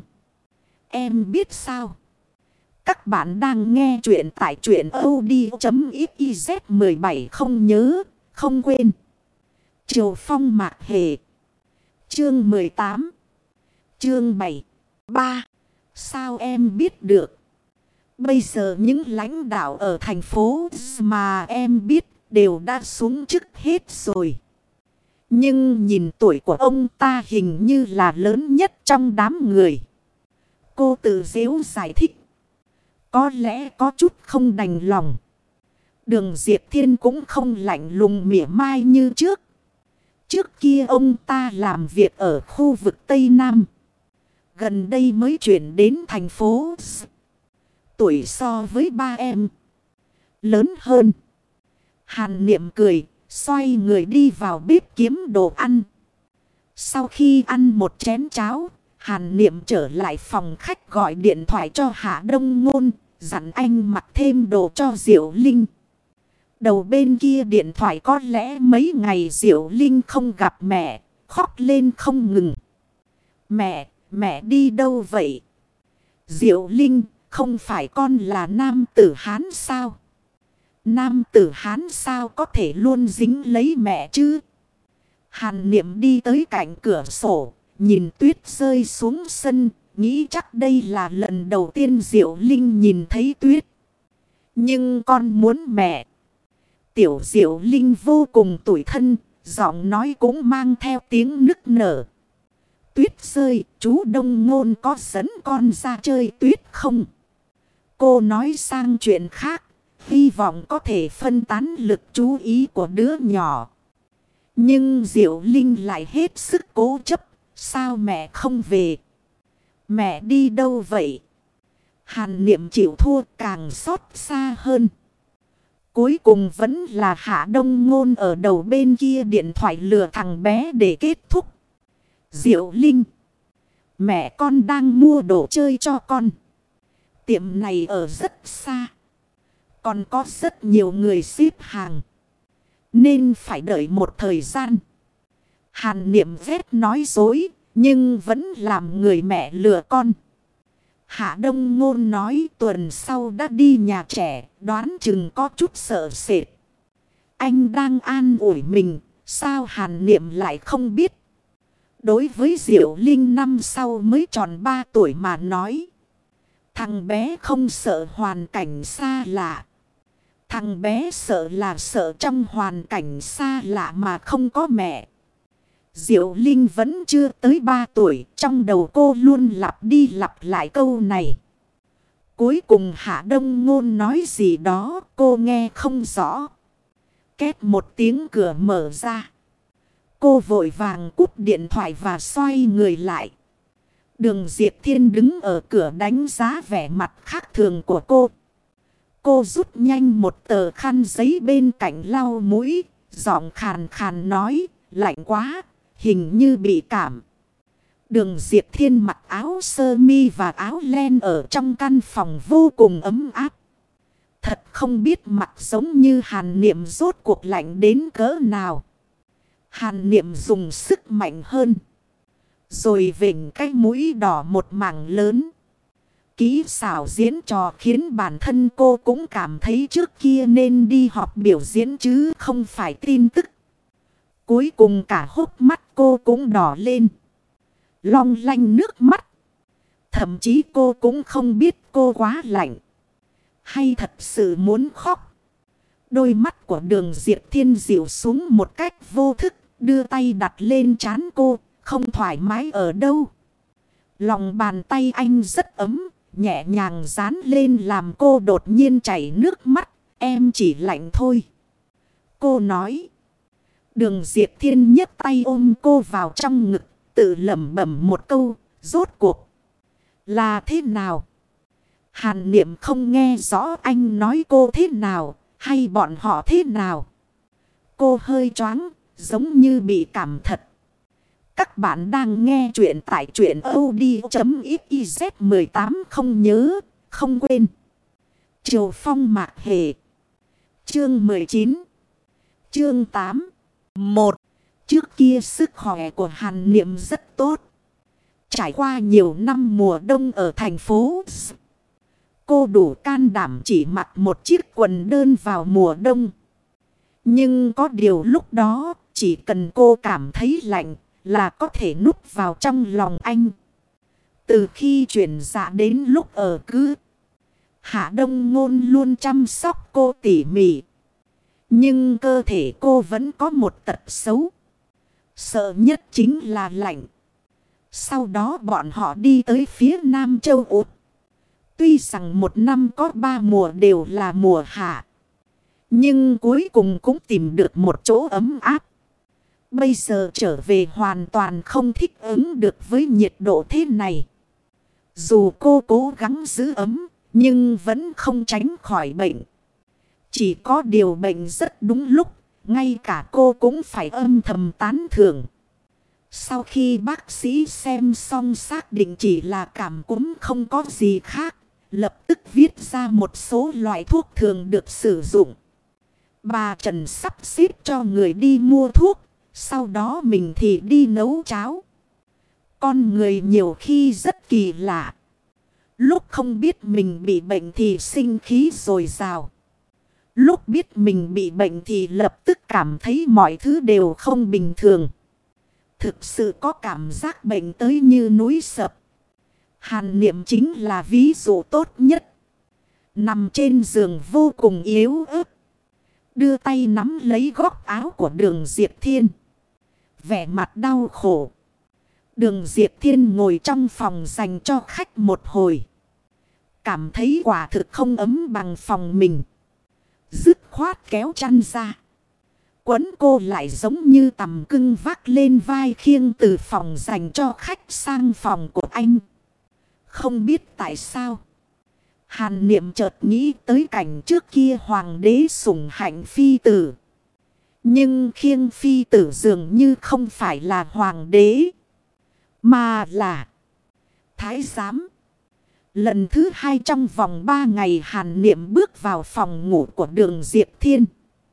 Em biết sao? Các bạn đang nghe chuyện tại truyện audio.xyz. Mười bảy không nhớ, không quên. Triều Phong Mạc Hề. Chương mười tám. Chương bảy. ba. Sao em biết được? Bây giờ những lãnh đạo ở thành phố mà em biết đều đã xuống chức hết rồi. Nhưng nhìn tuổi của ông ta hình như là lớn nhất trong đám người. Cô tự giễu giải thích. Có lẽ có chút không đành lòng. Đường Diệp Thiên cũng không lạnh lùng mỉa mai như trước. Trước kia ông ta làm việc ở khu vực Tây Nam. Gần đây mới chuyển đến thành phố. Tuổi so với ba em lớn hơn. Hàn Niệm cười, xoay người đi vào bếp kiếm đồ ăn. Sau khi ăn một chén cháo, Hàn Niệm trở lại phòng khách gọi điện thoại cho Hạ Đông Ngôn, dặn anh mặc thêm đồ cho Diệu Linh. Đầu bên kia điện thoại có lẽ mấy ngày Diệu Linh không gặp mẹ, khóc lên không ngừng. Mẹ, mẹ đi đâu vậy? Diệu Linh, không phải con là nam tử Hán sao? Nam tử Hán sao có thể luôn dính lấy mẹ chứ? Hàn Niệm đi tới cạnh cửa sổ, nhìn tuyết rơi xuống sân, nghĩ chắc đây là lần đầu tiên Diệu Linh nhìn thấy tuyết. Nhưng con muốn mẹ. Tiểu Diệu Linh vô cùng tủi thân, giọng nói cũng mang theo tiếng nức nở. Tuyết rơi, chú Đông Ngôn có dẫn con ra chơi tuyết không? Cô nói sang chuyện khác, hy vọng có thể phân tán lực chú ý của đứa nhỏ. Nhưng Diệu Linh lại hết sức cố chấp, sao mẹ không về? Mẹ đi đâu vậy? Hàn Niệm chịu thua càng xót xa hơn. Cuối cùng vẫn là Hạ Đông Ngôn ở đầu bên kia điện thoại lừa thằng bé để kết thúc. Diệu Linh, mẹ con đang mua đồ chơi cho con. Tiệm này ở rất xa. Còn có rất nhiều người xếp hàng. Nên phải đợi một thời gian. Hàn Niệm ghét nói dối, nhưng vẫn làm người mẹ lừa con. Hạ Đông Ngôn nói tuần sau đã đi nhà trẻ, đoán chừng có chút sợ sệt. Anh đang an ủi mình, sao Hàn Niệm lại không biết? Đối với Diệu Linh năm sau mới tròn ba tuổi mà nói. Thằng bé không sợ hoàn cảnh xa lạ. Thằng bé sợ là sợ trong hoàn cảnh xa lạ mà không có mẹ. Diệu Linh vẫn chưa tới ba tuổi. Trong đầu cô luôn lặp đi lặp lại câu này. Cuối cùng Hạ Đông Ngôn nói gì đó cô nghe không rõ. Két một tiếng cửa mở ra. Cô vội vàng cúp điện thoại và xoay người lại. Đường Diệp Thiên đứng ở cửa đánh giá vẻ mặt khác thường của cô. Cô rút nhanh một tờ khăn giấy bên cạnh lau mũi. Giọng khàn khàn nói, lạnh quá, hình như bị cảm. Đường Diệp Thiên mặc áo sơ mi và áo len ở trong căn phòng vô cùng ấm áp. Thật không biết mặc giống như Hàn Niệm rốt cuộc lạnh đến cỡ nào. Hàn Niệm dùng sức mạnh hơn. Rồi vểnh cái mũi đỏ một mảng lớn. Kỹ xảo diễn trò khiến bản thân cô cũng cảm thấy trước kia nên đi học biểu diễn chứ không phải tin tức. Cuối cùng cả hốc mắt cô cũng đỏ lên. Long lanh nước mắt. Thậm chí cô cũng không biết cô quá lạnh. Hay thật sự muốn khóc. Đôi mắt của Đường Diệp Thiên dịu xuống một cách vô thức. Đưa tay đặt lên trán cô. Không thoải mái ở đâu. Lòng bàn tay anh rất ấm. Nhẹ nhàng dán lên làm cô đột nhiên chảy nước mắt. Em chỉ lạnh thôi. Cô nói. Đường Diệp Thiên nhấc tay ôm cô vào trong ngực. Tự lẩm bẩm một câu. Rốt cuộc. Là thế nào? Hàn Niệm không nghe rõ anh nói cô thế nào. Hay bọn họ thế nào. Cô hơi choáng. Giống như bị cảm thật. Các bạn đang nghe chuyện tại truyện audio.xyz mười tám không nhớ, không quên. Triều Phong Mạc Hề. Chương mười chín. Chương tám. một. Trước kia sức khỏe của Hàn Niệm rất tốt. Trải qua nhiều năm mùa đông ở thành phố, cô đủ can đảm chỉ mặc một chiếc quần đơn vào mùa đông. Nhưng có điều lúc đó, chỉ cần cô cảm thấy lạnh là có thể núp vào trong lòng anh. Từ khi chuyển dạ đến lúc ở cứ, Hạ Đông Ngôn luôn chăm sóc cô tỉ mỉ. Nhưng cơ thể cô vẫn có một tật xấu. Sợ nhất chính là lạnh. Sau đó bọn họ đi tới phía Nam Châu Úc. Tuy rằng một năm có ba mùa đều là mùa hạ. Nhưng cuối cùng cũng tìm được một chỗ ấm áp. Bây giờ trở về hoàn toàn không thích ứng được với nhiệt độ thế này. Dù cô cố gắng giữ ấm, nhưng vẫn không tránh khỏi bệnh. Chỉ có điều bệnh rất đúng lúc, ngay cả cô cũng phải âm thầm tán thưởng. Sau khi bác sĩ xem xong xác định chỉ là cảm cúm không có gì khác, lập tức viết ra một số loại thuốc thường được sử dụng. Bà Trần sắp xếp cho người đi mua thuốc. Sau đó mình thì đi nấu cháo. Con người nhiều khi rất kỳ lạ. Lúc không biết mình bị bệnh thì sinh khí dồi dào. Lúc biết mình bị bệnh thì lập tức cảm thấy mọi thứ đều không bình thường. Thực sự có cảm giác bệnh tới như núi sập. Hàn Niệm chính là ví dụ tốt nhất. Nằm trên giường vô cùng yếu ớt. Đưa tay nắm lấy góc áo của Đường Diệp Thiên. Vẻ mặt đau khổ. Đường Diệp Thiên ngồi trong phòng dành cho khách một hồi. Cảm thấy quả thực không ấm bằng phòng mình. Dứt khoát kéo chăn ra. Quấn cô lại giống như tằm cưng vác lên vai khiêng từ phòng dành cho khách sang phòng của anh. Không biết tại sao. Hàn Niệm chợt nghĩ tới cảnh trước kia hoàng đế sủng hạnh phi tử. Nhưng khiêng phi tử dường như không phải là hoàng đế, mà là thái giám. Lần thứ hai trong vòng ba ngày Hàn Niệm bước vào phòng ngủ của Đường Diệp Thiên.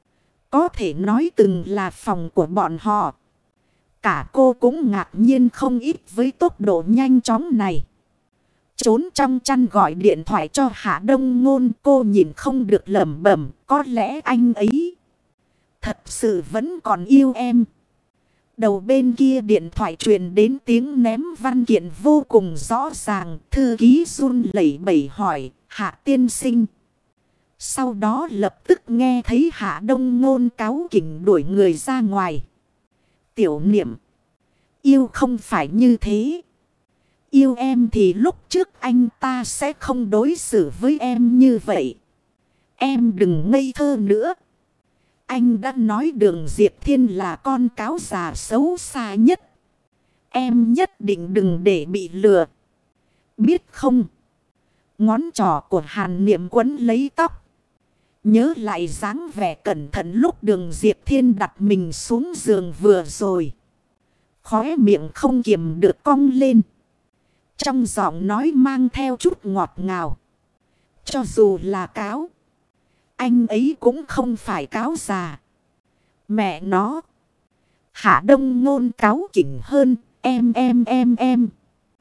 Có thể nói từng là phòng của bọn họ. Cả cô cũng ngạc nhiên không ít với tốc độ nhanh chóng này. Trốn trong chăn gọi điện thoại cho Hạ Đông Ngôn, cô nhìn không được lẩm bẩm, có lẽ anh ấy thật sự vẫn còn yêu em. Đầu bên kia điện thoại truyền đến tiếng ném văn kiện vô cùng rõ ràng. Thư ký run lẩy bẩy hỏi, Hạ tiên sinh. Sau đó lập tức nghe thấy Hạ Đông Ngôn cáu kỉnh đuổi người ra ngoài. Tiểu Niệm, yêu không phải như thế. Yêu em thì lúc trước anh ta sẽ không đối xử với em như vậy. Em đừng ngây thơ nữa. Anh đã nói Đường Diệp Thiên là con cáo già xấu xa nhất. Em nhất định đừng để bị lừa. Biết không? Ngón trỏ của Hàn Niệm quấn lấy tóc. Nhớ lại dáng vẻ cẩn thận lúc Đường Diệp Thiên đặt mình xuống giường vừa rồi. Khóe miệng không kiềm được cong lên. Trong giọng nói mang theo chút ngọt ngào. Cho dù là cáo, anh ấy cũng không phải cáo già. Mẹ nó. Hạ Đông Ngôn cáu kỉnh hơn. Em em em em.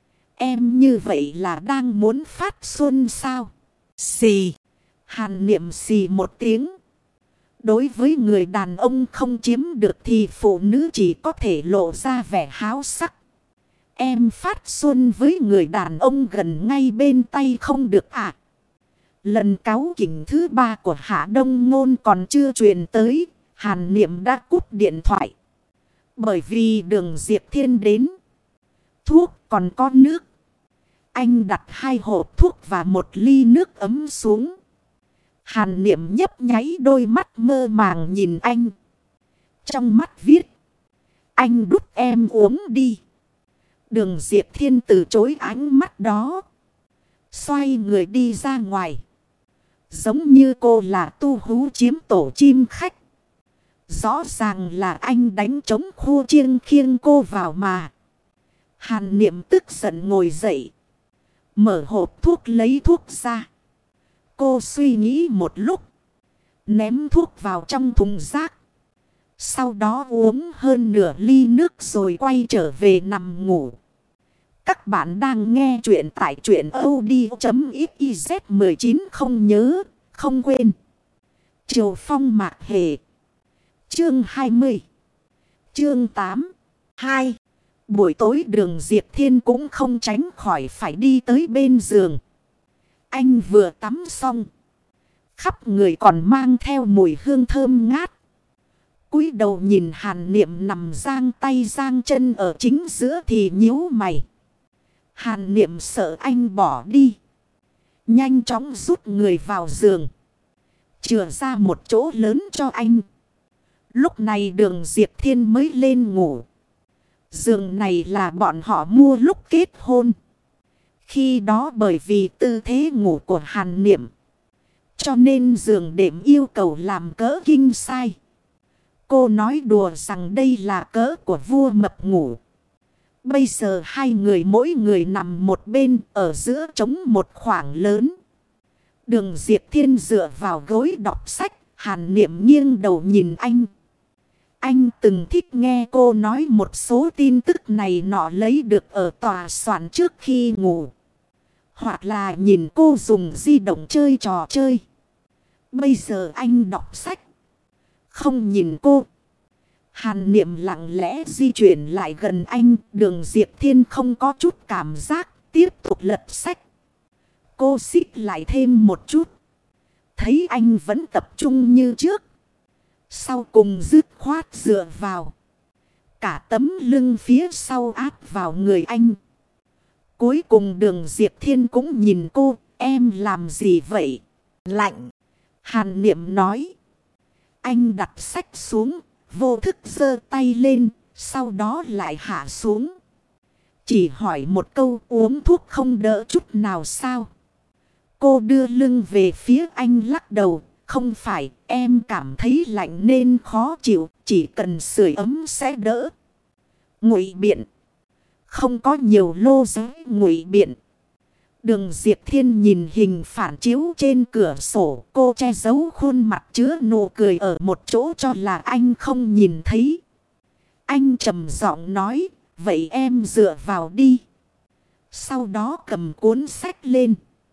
Em như vậy là đang muốn phát xuân sao? Xì. Hàn Niệm xì một tiếng. Đối với người đàn ông không chiếm được thì phụ nữ chỉ có thể lộ ra vẻ háo sắc. Em phát xuân với người đàn ông gần ngay bên tay không được à? Lần cáu kỉnh thứ ba của Hạ Đông Ngôn còn chưa truyền tới. Hàn Niệm đã cúp điện thoại. Bởi vì Đường Diệp Thiên đến. Thuốc còn có nước. Anh đặt hai hộp thuốc và một ly nước ấm xuống. Hàn Niệm nhấp nháy đôi mắt mơ màng nhìn anh. Trong mắt viết. Anh đút em uống đi. Đường Diệp Thiên từ chối ánh mắt đó. Xoay người đi ra ngoài. Giống như cô là tu hú chiếm tổ chim khách. Rõ ràng là anh đánh trống khua chiêng khiêng cô vào mà. Hàn Niệm tức giận ngồi dậy. Mở hộp thuốc lấy thuốc ra. Cô suy nghĩ một lúc. Ném thuốc vào trong thùng rác. Sau đó uống hơn nửa ly nước rồi quay trở về nằm ngủ. Các bạn đang nghe chuyện tại truyện audio chấm xyz mười chín không nhớ, không quên. Triều Phong Mạc Hề. Chương hai mươi. Chương tám. hai. Buổi tối Đường Diệp Thiên cũng không tránh khỏi phải đi tới bên giường. Anh vừa tắm xong. Khắp người còn mang theo mùi hương thơm ngát. Cúi đầu nhìn Hàn Niệm nằm giang tay giang chân ở chính giữa thì nhíu mày. Hàn Niệm sợ anh bỏ đi. Nhanh chóng rút người vào giường. Chừa ra một chỗ lớn cho anh. Lúc này Đường Diệp Thiên mới lên ngủ. Giường này là bọn họ mua lúc kết hôn. Khi đó bởi vì tư thế ngủ của Hàn Niệm. Cho nên giường đệm yêu cầu làm cỡ king size. Cô nói đùa rằng đây là cỡ của vua mập ngủ. Bây giờ hai người mỗi người nằm một bên ở giữa trống một khoảng lớn. Đường Diệp Thiên dựa vào gối đọc sách. Hàn Niệm nghiêng đầu nhìn anh. Anh từng thích nghe cô nói một số tin tức này nọ lấy được ở tòa soạn trước khi ngủ. Hoặc là nhìn cô dùng di động chơi trò chơi. Bây giờ anh đọc sách. Không nhìn cô. Hàn Niệm lặng lẽ di chuyển lại gần anh. Đường Diệp Thiên không có chút cảm giác. Tiếp tục lật sách. Cô xích lại thêm một chút. Thấy anh vẫn tập trung như trước. Sau cùng dứt khoát dựa vào. Cả tấm lưng phía sau áp vào người anh. Cuối cùng Đường Diệp Thiên cũng nhìn cô. Em làm gì vậy? Lạnh. Hàn Niệm nói. Anh đặt sách xuống. Vô thức giơ tay lên. Sau đó lại hạ xuống. Chỉ hỏi một câu, uống thuốc không đỡ chút nào sao? Cô đưa lưng về phía anh lắc đầu. Không phải, em cảm thấy lạnh nên khó chịu. Chỉ cần sưởi ấm sẽ đỡ. Ngụy biện. Không có nhiều lô giới ngụy biện. Đường Diệp Thiên nhìn hình phản chiếu trên cửa sổ. Cô che giấu khuôn mặt chứa nụ cười ở một chỗ cho là anh không nhìn thấy. Anh trầm giọng nói. Vậy em dựa vào đi. Sau đó cầm cuốn sách lên.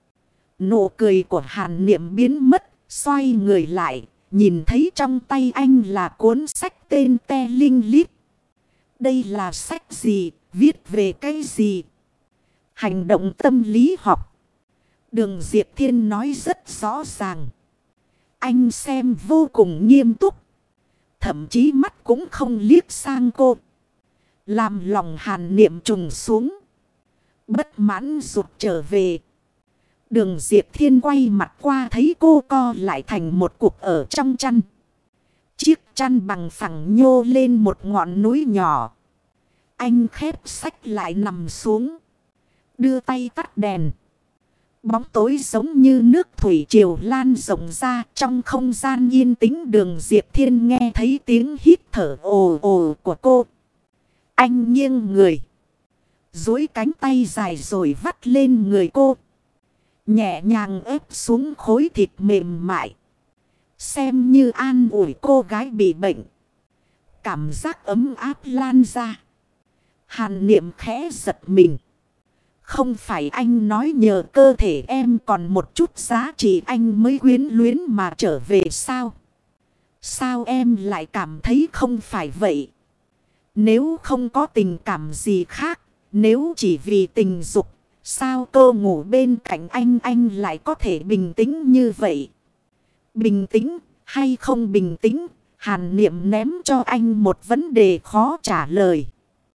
Nụ cười của Hàn Niệm biến mất. Xoay người lại. Nhìn thấy trong tay anh là cuốn sách tên Te Linh Lít. Đây là sách gì, viết về cái gì? Hành động tâm lý học. Đường Diệp Thiên nói rất rõ ràng. Anh xem vô cùng nghiêm túc. Thậm chí mắt cũng không liếc sang cô. Làm lòng Hàn Niệm trùng xuống. Bất mãn rụt trở về. Đường Diệp Thiên quay mặt qua thấy cô co lại thành một cục ở trong chăn. Chiếc chăn bằng phẳng nhô lên một ngọn núi nhỏ. Anh khép sách lại nằm xuống. Đưa tay tắt đèn. Bóng tối giống như nước thủy triều lan rộng ra trong không gian yên tĩnh. Đường Diệp Thiên nghe thấy tiếng hít thở ồ ồ của cô. Anh nghiêng người. Duỗi cánh tay dài rồi vắt lên người cô. Nhẹ nhàng ép xuống khối thịt mềm mại. Xem như an ủi cô gái bị bệnh. Cảm giác ấm áp lan ra. Hàn Niệm khẽ giật mình. Không phải anh nói nhờ cơ thể em còn một chút giá trị anh mới quyến luyến mà trở về sao? Sao em lại cảm thấy không phải vậy? Nếu không có tình cảm gì khác, nếu chỉ vì tình dục, sao cô ngủ bên cạnh anh anh lại có thể bình tĩnh như vậy? Bình tĩnh hay không bình tĩnh? Hàn Niệm ném cho anh một vấn đề khó trả lời.